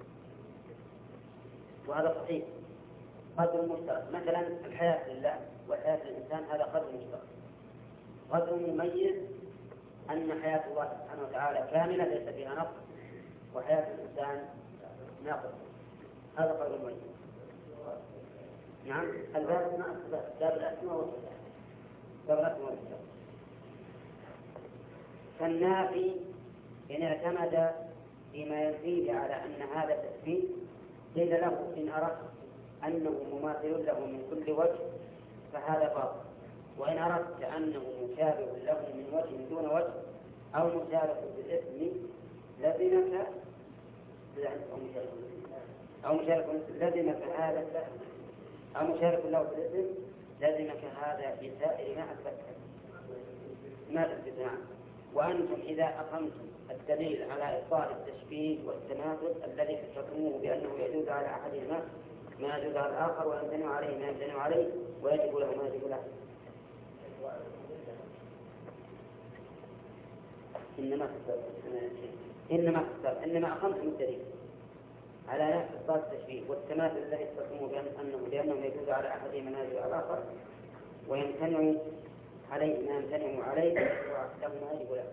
وهذا صحيح. قدر مشترك مثلا الحياة لله وحياة الإنسان هذا قدر مشترك. قدر مميز أن حياة الله سبحانه وتعالى كاملة ليس فيها نقص وحياة الإنسان ناقص، هذا قدر مميز. نعم الباب ما أثبت باب الأسماء والصفات باب الأسماء والصفات. فالنافي إن اعتمد فيما يزيد على أن هذا تشبيه قيل له إن أردت أنه مماثل له من كل وجه فهذا باطل، وإن أردت أنه مشابه له من وجه دون وجه أو مشارك بالاسم لزمك أو مشارك له بالاسم لزمك هذا في سائر ما أثبته ما تثبت. وأنتم إذا أقمتم الدليل على إبطال التشبيه والتماثل الذي تحكموه بأنه يجوز على أحدهما ما يجوز على الآخر ويمتنع عليه ما يمتنع عليه ويجب له ما يجب له. إنما أقمتم الدليل على نفس إثبات التشبيه والتماثل الذي اختصموا بأنه يجوز على أحدهم منازل على الآخر ويمتنع عليه ما يمتنع عليه له ما يجب له.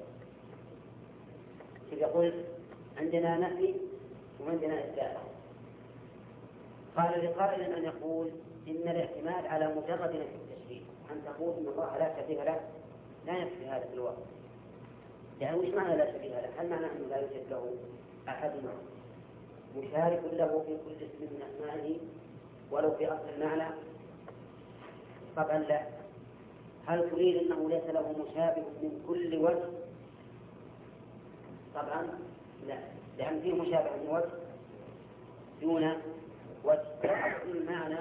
يقول عندنا نفي وعندنا إثبات. قال لقائل أن يقول إن الاعتماد على مجرد نفي التشبيه أن تقول إن الله لا شبيه له لا يكفي هذا في الواقع. يعني وش معنى لا شبيه له؟ هل معنى أنه لا يوجد له أحد مشارك له في كل اسم من أسمائه ولو في أصل المعنى؟ طبعا لا. هل تريد أنه ليس له مشابه من كل وجه؟ طبعا لا، لأن فيه مشابه من وجه دون وجه. أصل المعنى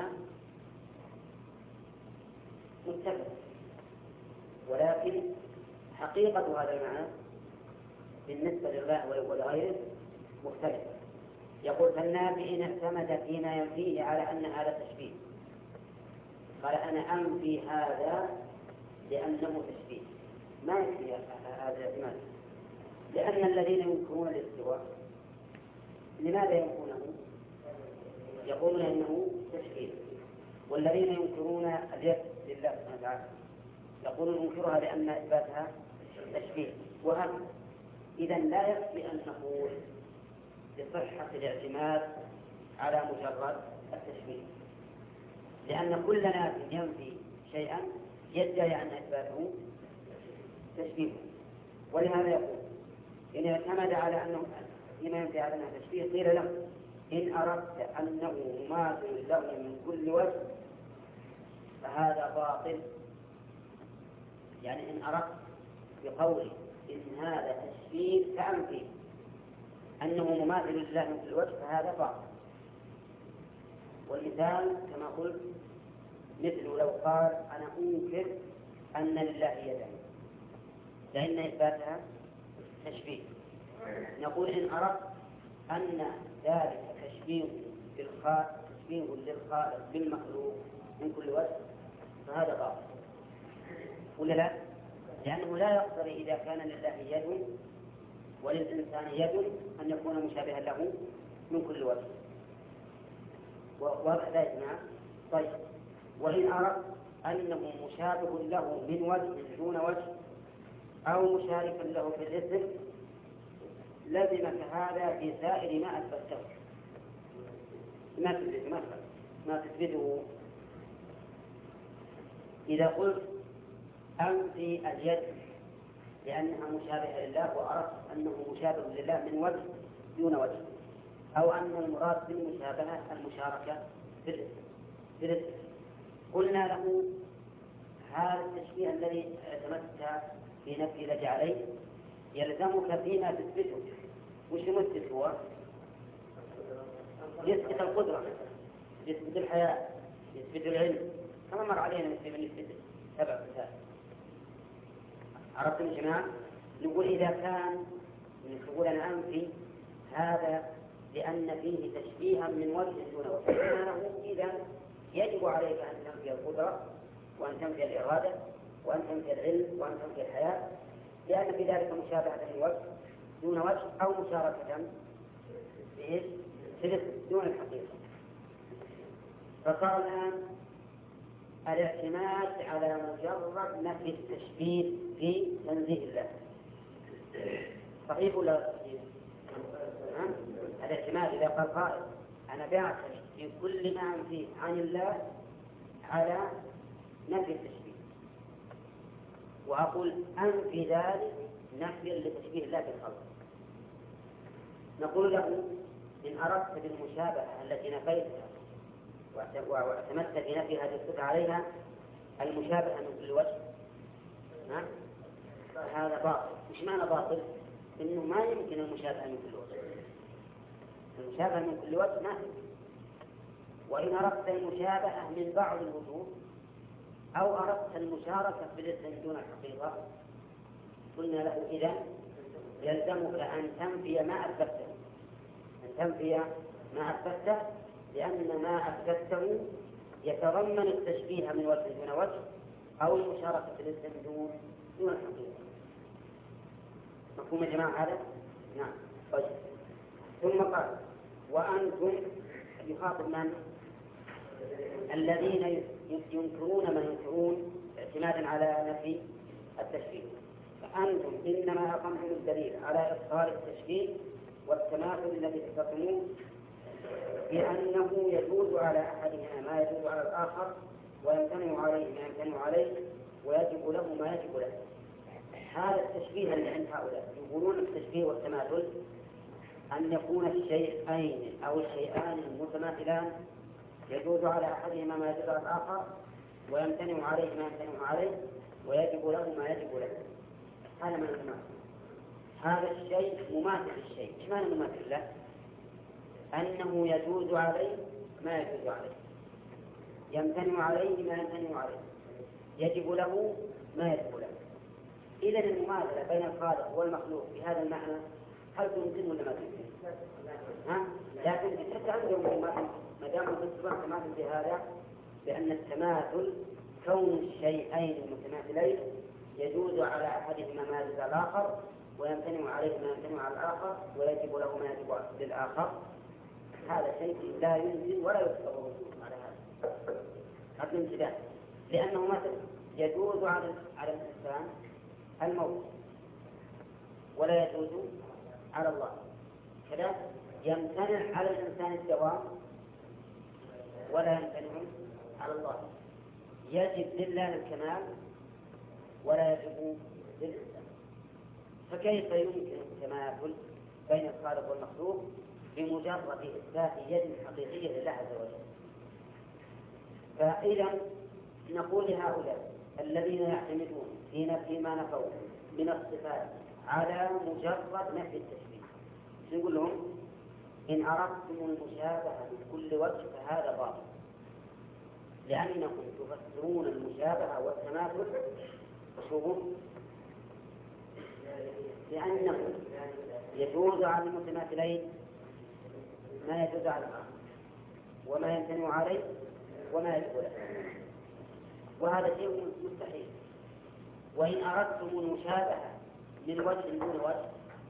متفق، ولكن حقيقة هذا المعنى بالنسبة لله ولغيره مختلفة. يقول فالنافي إن اعتمد فيما ينفيه على أن هذا تشبيه، قال أنا أنفي هذا لأنه تشبيه، ما يكفي هذا الاعتماد، لأن الذين ينكرون الاستواء لماذا ينكرونه؟ يقولون إنه تشبيه. والذين ينكرون اليد لله سبحانه وتعالى يقولون ننكرها لأن إثباتها تشبيه. وهكذا إذا لا يكفي أن نقول بصحة الاعتماد على مجرد التشبيه، لأن كل ناس ينفي شيئا يدعي أن إثباته تشبيه. ولهذا يقول إن اعتمد على أنه فيما ينفي على أنه تشبيه قيل له إن أردت أنه مماثل له من كل وجه فهذا باطل. يعني إن أردت بقولي إن هذا تشبيه فأنفي أنه مماثل لله من كل وجه فهذا باطل. والمثال كما قلت مثل لو قال أنا أنكر أن لله يدا لأن إثباتها تشبيه. نقول إن أردت أن ذلك تشبيه للخالق بالمخلوق من كل وجه فهذا باطل، ولا لا؟ لأنه لا يقتضي إذا كان لله يد وللإنسان يد أن يكون مشابها له من كل وجه. واضح ذلك معه؟ طيب، وإن أردت أنه مشابه له من وجه دون وجه أو مشاركا له في الاسم لزمك هذا في سائر ما أثبته. ما تثبته إذا قلت أنفي اليد لأنها مشابهة لله وأردت أنه مشابه لله من وجه دون وجه، أو أن المراد بالمشابهة المشاركة في الاسم، قلنا له هذا التشبيه الذي اعتمدت في نفي الذي عليه يلزمك فيما تثبته. وش يمثل هو؟ يثبت القدرة، يثبت الحياة، يثبت العلم، كما مر علينا يثبت 7 مثال. عرفتم يا جماعة؟ نقول إذا كان نقول أنا أنفي هذا لأن فيه تشبيها من وجه دون وجه، إذا يجب عليك أن تنفي القدرة وأن تنفي الإرادة وأن تنفي العلم وأن تنفي الحياة، لأن في ذلك مشابهة من وجه دون وجه أو مشاركة في دون الحقيقة. فصار الآن الاعتماد على مجرد نفي التشبيه في تنزيه الله صحيح ولا صحيح؟ الاعتماد إذا قال قائل أنا بعتمد في كل ما أنفيه عن الله على نفي التشبيه، وأقول أنفي ذلك نفي لتشبيه الله بالخلق، نقول له إن أردت بالمشابهة التي نفيتها واعتمدت في نفي هذه الصفة عليها المشابهة من كل وجه هذا باطل. وش معنى باطل؟ إنه ما يمكن المشابهة من كل وجه، المشابهة من كل وجه ما يمكن. وإن أردت المشابهة من بعض الوجوه أو أردت المشاركة في الاسم دون الحقيقة قلنا له إذن يلزمك أن تنفي ما أثبته، أن تنفي ما أثبته، لأن ما أثبته يتضمن التشبيه من وجه دون وجه أو المشاركة في الاسم دون الحقيقة. مفهوم يا جماعة هذا؟ نعم. طيب. ثم قال وأنتم يخاطب من؟ الذين ينكرون ما ينكرون اعتمادا على نفي التشبيه. فأنتم إنما أقمتم الدليل على إبطال التشبيه والتماثل الذي ذكرتموه بأنه يجوز على أحدهما ما يجوز على الآخر ويمتنع عليه ما يمتنع عليه ويجب له ما يجب له. هذا التشبيه اللي عند هؤلاء يقولون التشبيه والتماثل أن يكون الشيئين أو الشيئان المتماثلان يجوز على أحدهما ما يجوز على الآخر ويمتنع عليه ما يمتنع عليه ويجب له ما يجب له. هذا من المماثل. هذا الشيء مماثل للشيء. إيش معنى مماثل له؟ أنه يجوز عليه ما يجوز عليه، يمتنع عليه ما يمتنع عليه، يجب له ما يجب له. إذا المماثلة بين الخالق والمخلوق بهذا المعنى هل تمكن ولا ما تمكن؟ لكن حتى عندهم ما دام الاتفاق تماثل بهذا بأن التماثل كون الشيئين المتماثلين يجوز على أحدهما ما يجوز على الآخر ويمتنع عليه ما يمتنع على الآخر ويجب له ما يجب للآخر. هذا شيء لا يمكن ولا يتصور على هذا قبل الانتباه، لأنه مثلا يجوز على الإنسان الموت ولا يجوز على الله، كذا يمتنع على الإنسان الدوام ولا يمتنع على الله، يجب لله الكمال ولا يجب للإنسان. فكيف يمكن التماثل بين الخالق والمخلوق بمجرد إثبات يد حقيقية لله عز وجل؟ فإذا نقول لهؤلاء الذين يعتمدون في نفي ما نفوا من الصفات على مجرد نفي التشبيه نقول لهم إن أردتم المشابهة بكل وجه فهذا باطل، لأنكم تفسرون المشابهة والتماثل شبه، لأنه يجوز على المتماثلين ما يجوز على الآخر وما يمتنع عليه وما يجب له، وهذا شيء مستحيل. وإن أردتم المشابهة من وجه دون وجه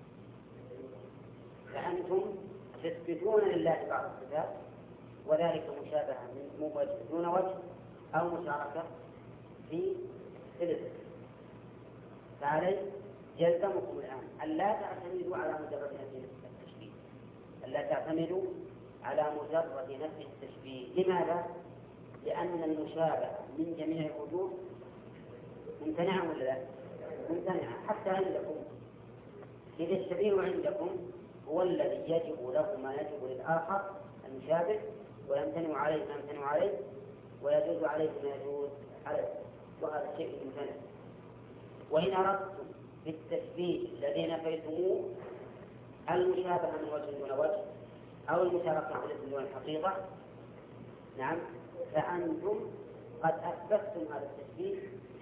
فأنتم تثبتون لله بعض الصفات وذلك مشابهة من وجه دون وجه أو مشاركة في الاسم. فعليه يلزمكم الآن ألا تعتمدوا على مجرد نفي التشبيه، ألا تعتمدوا على مجرد نفي التشبيه. لماذا؟ لأن المشابهة من جميع الوجوه ممتنعة ولا لا؟ ممتنعة حتى عندكم. إذا الشبيه عندكم هو الذي يجب له ما يجب للآخر المشابه ويمتنع عليه ما يمتنع عليه ويجوز عليه ما يجوز عليه، وهذا شيء ممتنع. وإن أردتم بالتشبيه الذي نفيتموه المشابهة من وجه دون وجه أو المشاركة في الاسم دون الحقيقة، نعم، فأنتم قد أثبتتم هذا التشبيه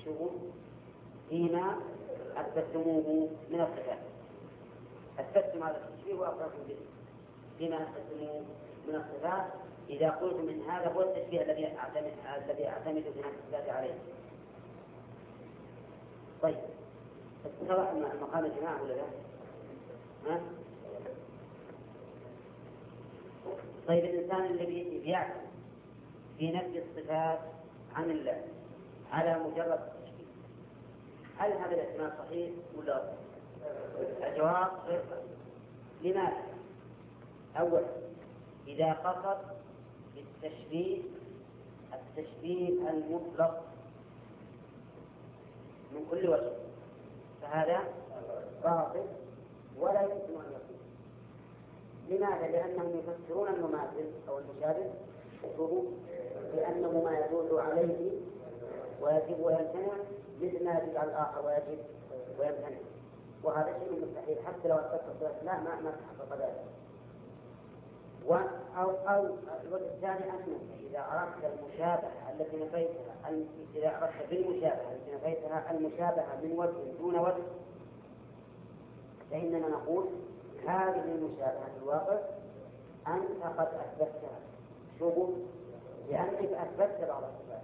فيما أثبتموه من الصفات. أثبتتم هذا التشبيه وأقررتم به فيما أثبتموه من الصفات إذا قلتم إن هذا هو التشبيه الذي أعتمد في نفس الصفات عليه. طيب اتضح مقام الجماعة ولا لا؟ طيب الإنسان الذي بيعتمد في نفي الصفات عن الله على مجرد التشبيه هل هذا الاحتمال صحيح ولا؟ الجواب غير صحيح. لماذا؟ أولا إذا قصد بالتشبيه التشبيه المطلق من كل وجه فهذا باطل ولا يمكن أن يكون. لماذا؟ لأنهم يفسرون المماثل أو المشابه لأنه ما يجوز عليه ويجب ويمتنع مثل ما يجب على الآخر ويجب ويمتنع، وهذا شيء مستحيل حتى لو أثبت لا ما تحقق ذلك. أو الوجه الثاني أنه إذا أردت المشابهة التي نفيتها إذا أردت بالمشابهة التي نفيتها المشابهة من وجه دون وجه فإننا نقول هذه المشابهة في الواقع أنت قد أثبتها شبه لأنك أثبتت بعض الصفات،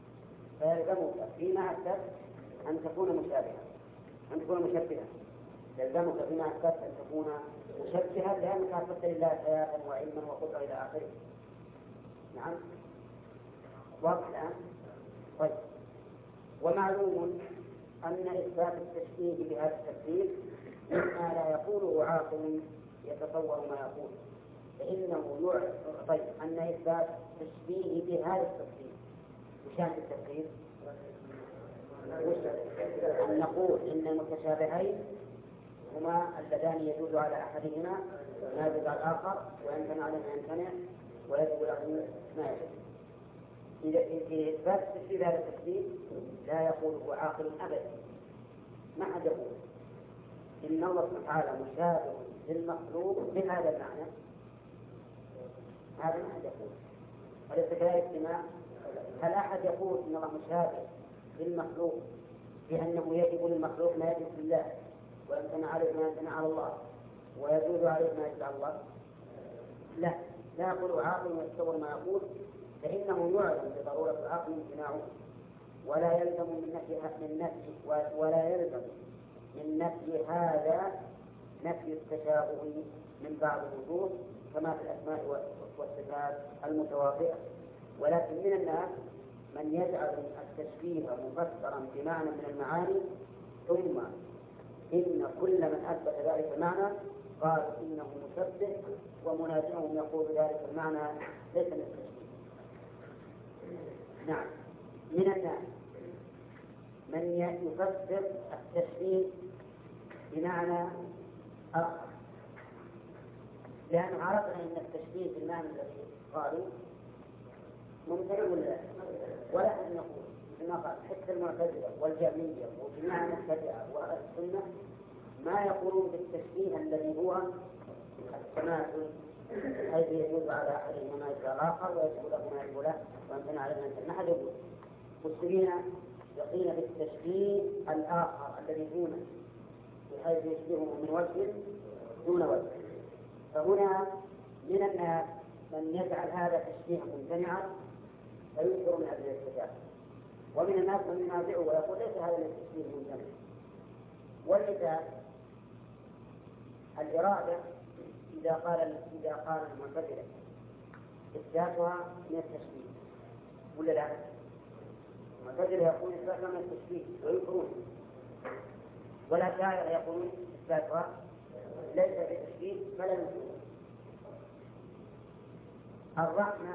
فيلزمك فيما أثبت أن تكون مشابهة أن تكون مشبهة، يلزمك فيما أثبت أن تكون مشبها لأنك أثبت لله حياة وعلما وقدرة إلى آخره. نعم، واضح الآن؟ طيب، ومعلوم أن إثبات التشبيه بهذا التفسير مما لا يقوله عاقل يتصور ما يقول، فإنه طيب، أن إثبات التشبيه بهذا التفسير وشان التفسير أن نقول إن المتشابهين هما اللذان يجوز على أحدهما ما يجوز على الآخر، ويمتنع عليه ما يمتنع، ويجب له ما يجوز. إذا إثبات التشبيه بهذا التفسير لا يقوله عاقل أبدا، ما حد يقول إن الله سبحانه وتعالى مشابه للمخلوق بهذا المعنى، هذا ما حد يقول. وليس كذلك بما هل أحد يقول إن الله مشابه للمخلوق بأنه يجب للمخلوق ما يجب لله، ويمتنع عليه ما يمتنع على الله، ويجوز عليه ما يجوز على الله؟ لا يقول عاقل ويتصور ما يقول، فإنه يعلم بضرورة العقل امتناعه، ولا يلزم من نفي هذا نفي التشابه من بعض الوجوه كما في الأسماء والصفات المتواضعة. ولكن من الناس من يجعل التشبيه مفسرا بمعنى من المعاني، ثم إن كل من أثبت ذلك المعنى قال إنه مشبه، ومنازعهم يقول ذلك المعنى ليس من التشبيه. نعم، من الناس من يفسر التشبيه بمعنى آخر، لأن عرفنا أن التشبيه بالمعنى الذي قالوا ممتنع ولا أحد يقول كما قال حتى المعتزلة والجهمية وجميع المبتدعة والسنة ما يقولون بالتشبيه الذي هو التماثل، حيث يجوز على أحدهما ما يجوز على الآخر، ويجوز له ما يجوز له، ويمتنع عليه ما يمتنع. ما حد يقول. مسلمين يقين بالتشبيه الآخر الذي دونه، بحيث يشبهه من وجه دون وجه. فهنا من الناس من يجعل هذا تشبيه ممتنعا فيذكر من أجل الاستدلال، ومن الناس من ينازعه ويقول ليس هذا التشبيه ممتنع. ولذا الإرادة إذا قال المعتزلة إثباتها من التشبيه ولا لا؟ المعتزلة يقول إثباتها من التشبيه وينكرون، والأشاعرة يقولون إثباتها ليس بالتشبيه فلا ينكرون. الرحمة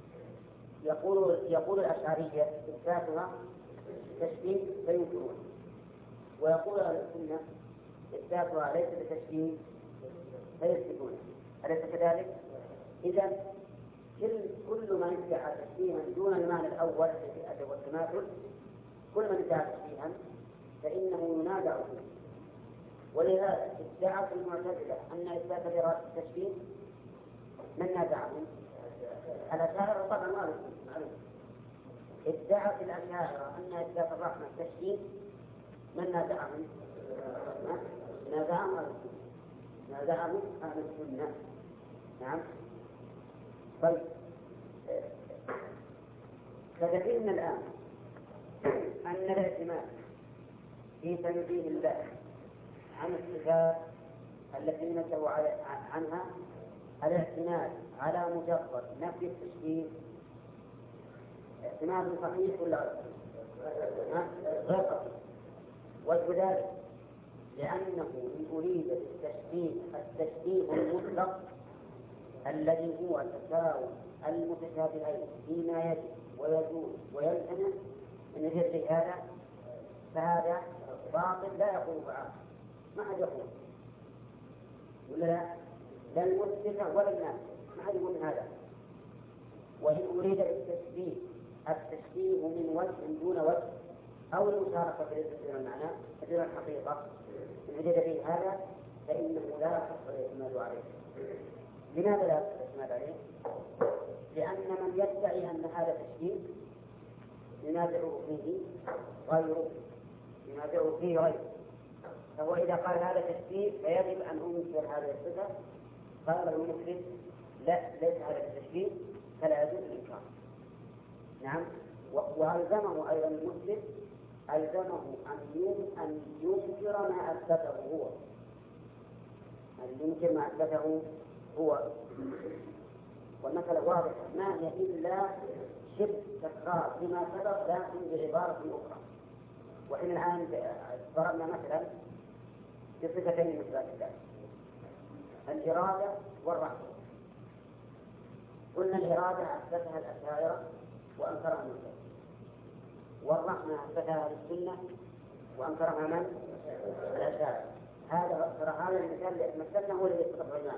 يقول الأشعرية إثباتها تشبيه فينكرون، ويقول أهل السنة إثباتها ليس بتشبيه فيثبتون. أليس كذلك؟ إذا كل من ادعى تشبيها دون المعنى الأول الذي هو التماثل، كل من ادعى تشبيها فإنه ينازع فيه. ولهذا ادعت المعتزلة أن إثبات الإرادة التشبيه من نازعهم؟ الأشاعرة طبعا معروف. ادعت الأشاعرة أن إثبات الرحمة التشبيه من نازعهم؟ نازعهم أهل السنة. نعم. طيب، فدليلنا الآن أن الاعتماد في تنزيه الله عن الصفات التي نزهوا عنها الاعتماد على مجرد نفي التشبيه اعتماد صحيح ولا غير صحيح؟ وجه ذلك لأنه أريد التشبيه المطلق الذي هو تساوي المتشابهين فيما يجب ويجوز ويمتنع. من يجري هذا فهذا باطل لا يقول بعض، ما حد يقول ولا لا المثبت ولا الناس، ما حد يقول هذا. وإن أريد التشبيه من وجه دون وجه أو المشاركة في المعنى في الحقيقة، إن وجد به هذا فإنه لا يصح الاعتماد عليه. لماذا لا يصح الاعتماد عليه؟ لأن من يدعي أن هذا تشبيه ينازعه فيه غيره، فهو إذا قال هذا تشبيه فيجب أن أنكر هذه الصفة. قال المثبت لا، ليس هذا التشبيه، فلا يجوز الإنكار. نعم. وألزمه أيضا المثبت ألزمه أن ينكر ما أثبته هو، يمكن ما أثبته هو، والمسألة واضحة ما هي إلا شبه تكرار فيما سبق لكن بعبارة أخرى. وإن الآن ضربنا مثلا بصفتين من صفات الله، الإرادة والرحمة. قلنا الإرادة أثبتها الأشاعرة وأنكرها المعتزلة، والرحمة أثبتها أهل السنة وأنكرها من؟ الأشاعرة. هذا المثال مثلنا هو الذي يتفق عنه.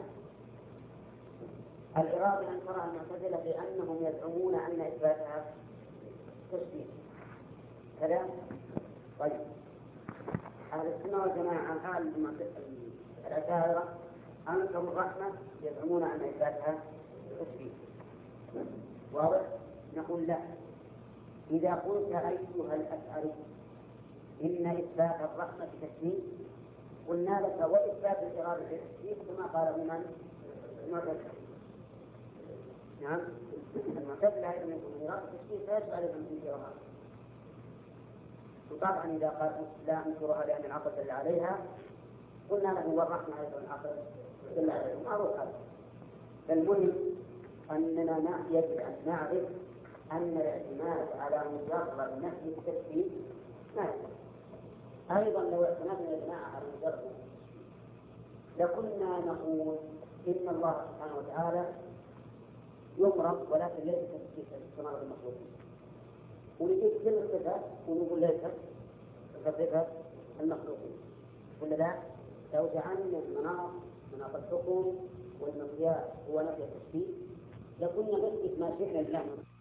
الإرادة أنكرها المعتزلة لأنهم يزعمون أن إثباتها تشبيه كلام. طيب أهل السنة والجماعة الأشاعرة أنكروا الرحمة يزعمون أن إثباتها تشبيه. واضح؟ نقول لا، إذا قلت أيها الأشعري إن إثبات الرحمة تشبيه قلنا لك وإثبات الإرادة تشبيه كما قاله من؟ المعتزلة. نعم، المعتزلة أيضا يقول الإرادة تشبيه فيجب عليهم أن ينكرها. وطبعا إذا قال لا أنكرها لأن العقل دل عليها قلنا له والرحمة أيضا العقل دل عليها، معروف هذا. فالمهم أننا يجب أن نعرف أن الاعتماد على مجرد نفي التشبيه ما يصح. أيضا لو اعتمدنا يا جماعة على مجرد لكنا نقول إن الله سبحانه وتعالى يمرض ولكن ليس تشبيه كما هو المخلوقين، ونجيب كل صفة ونقول ليس كصفة المخلوقين. ولا لا؟ لو جعلنا مناط الحكم والمقياس هو نفي التشبيه لكنا نثبت ما شئنا لله.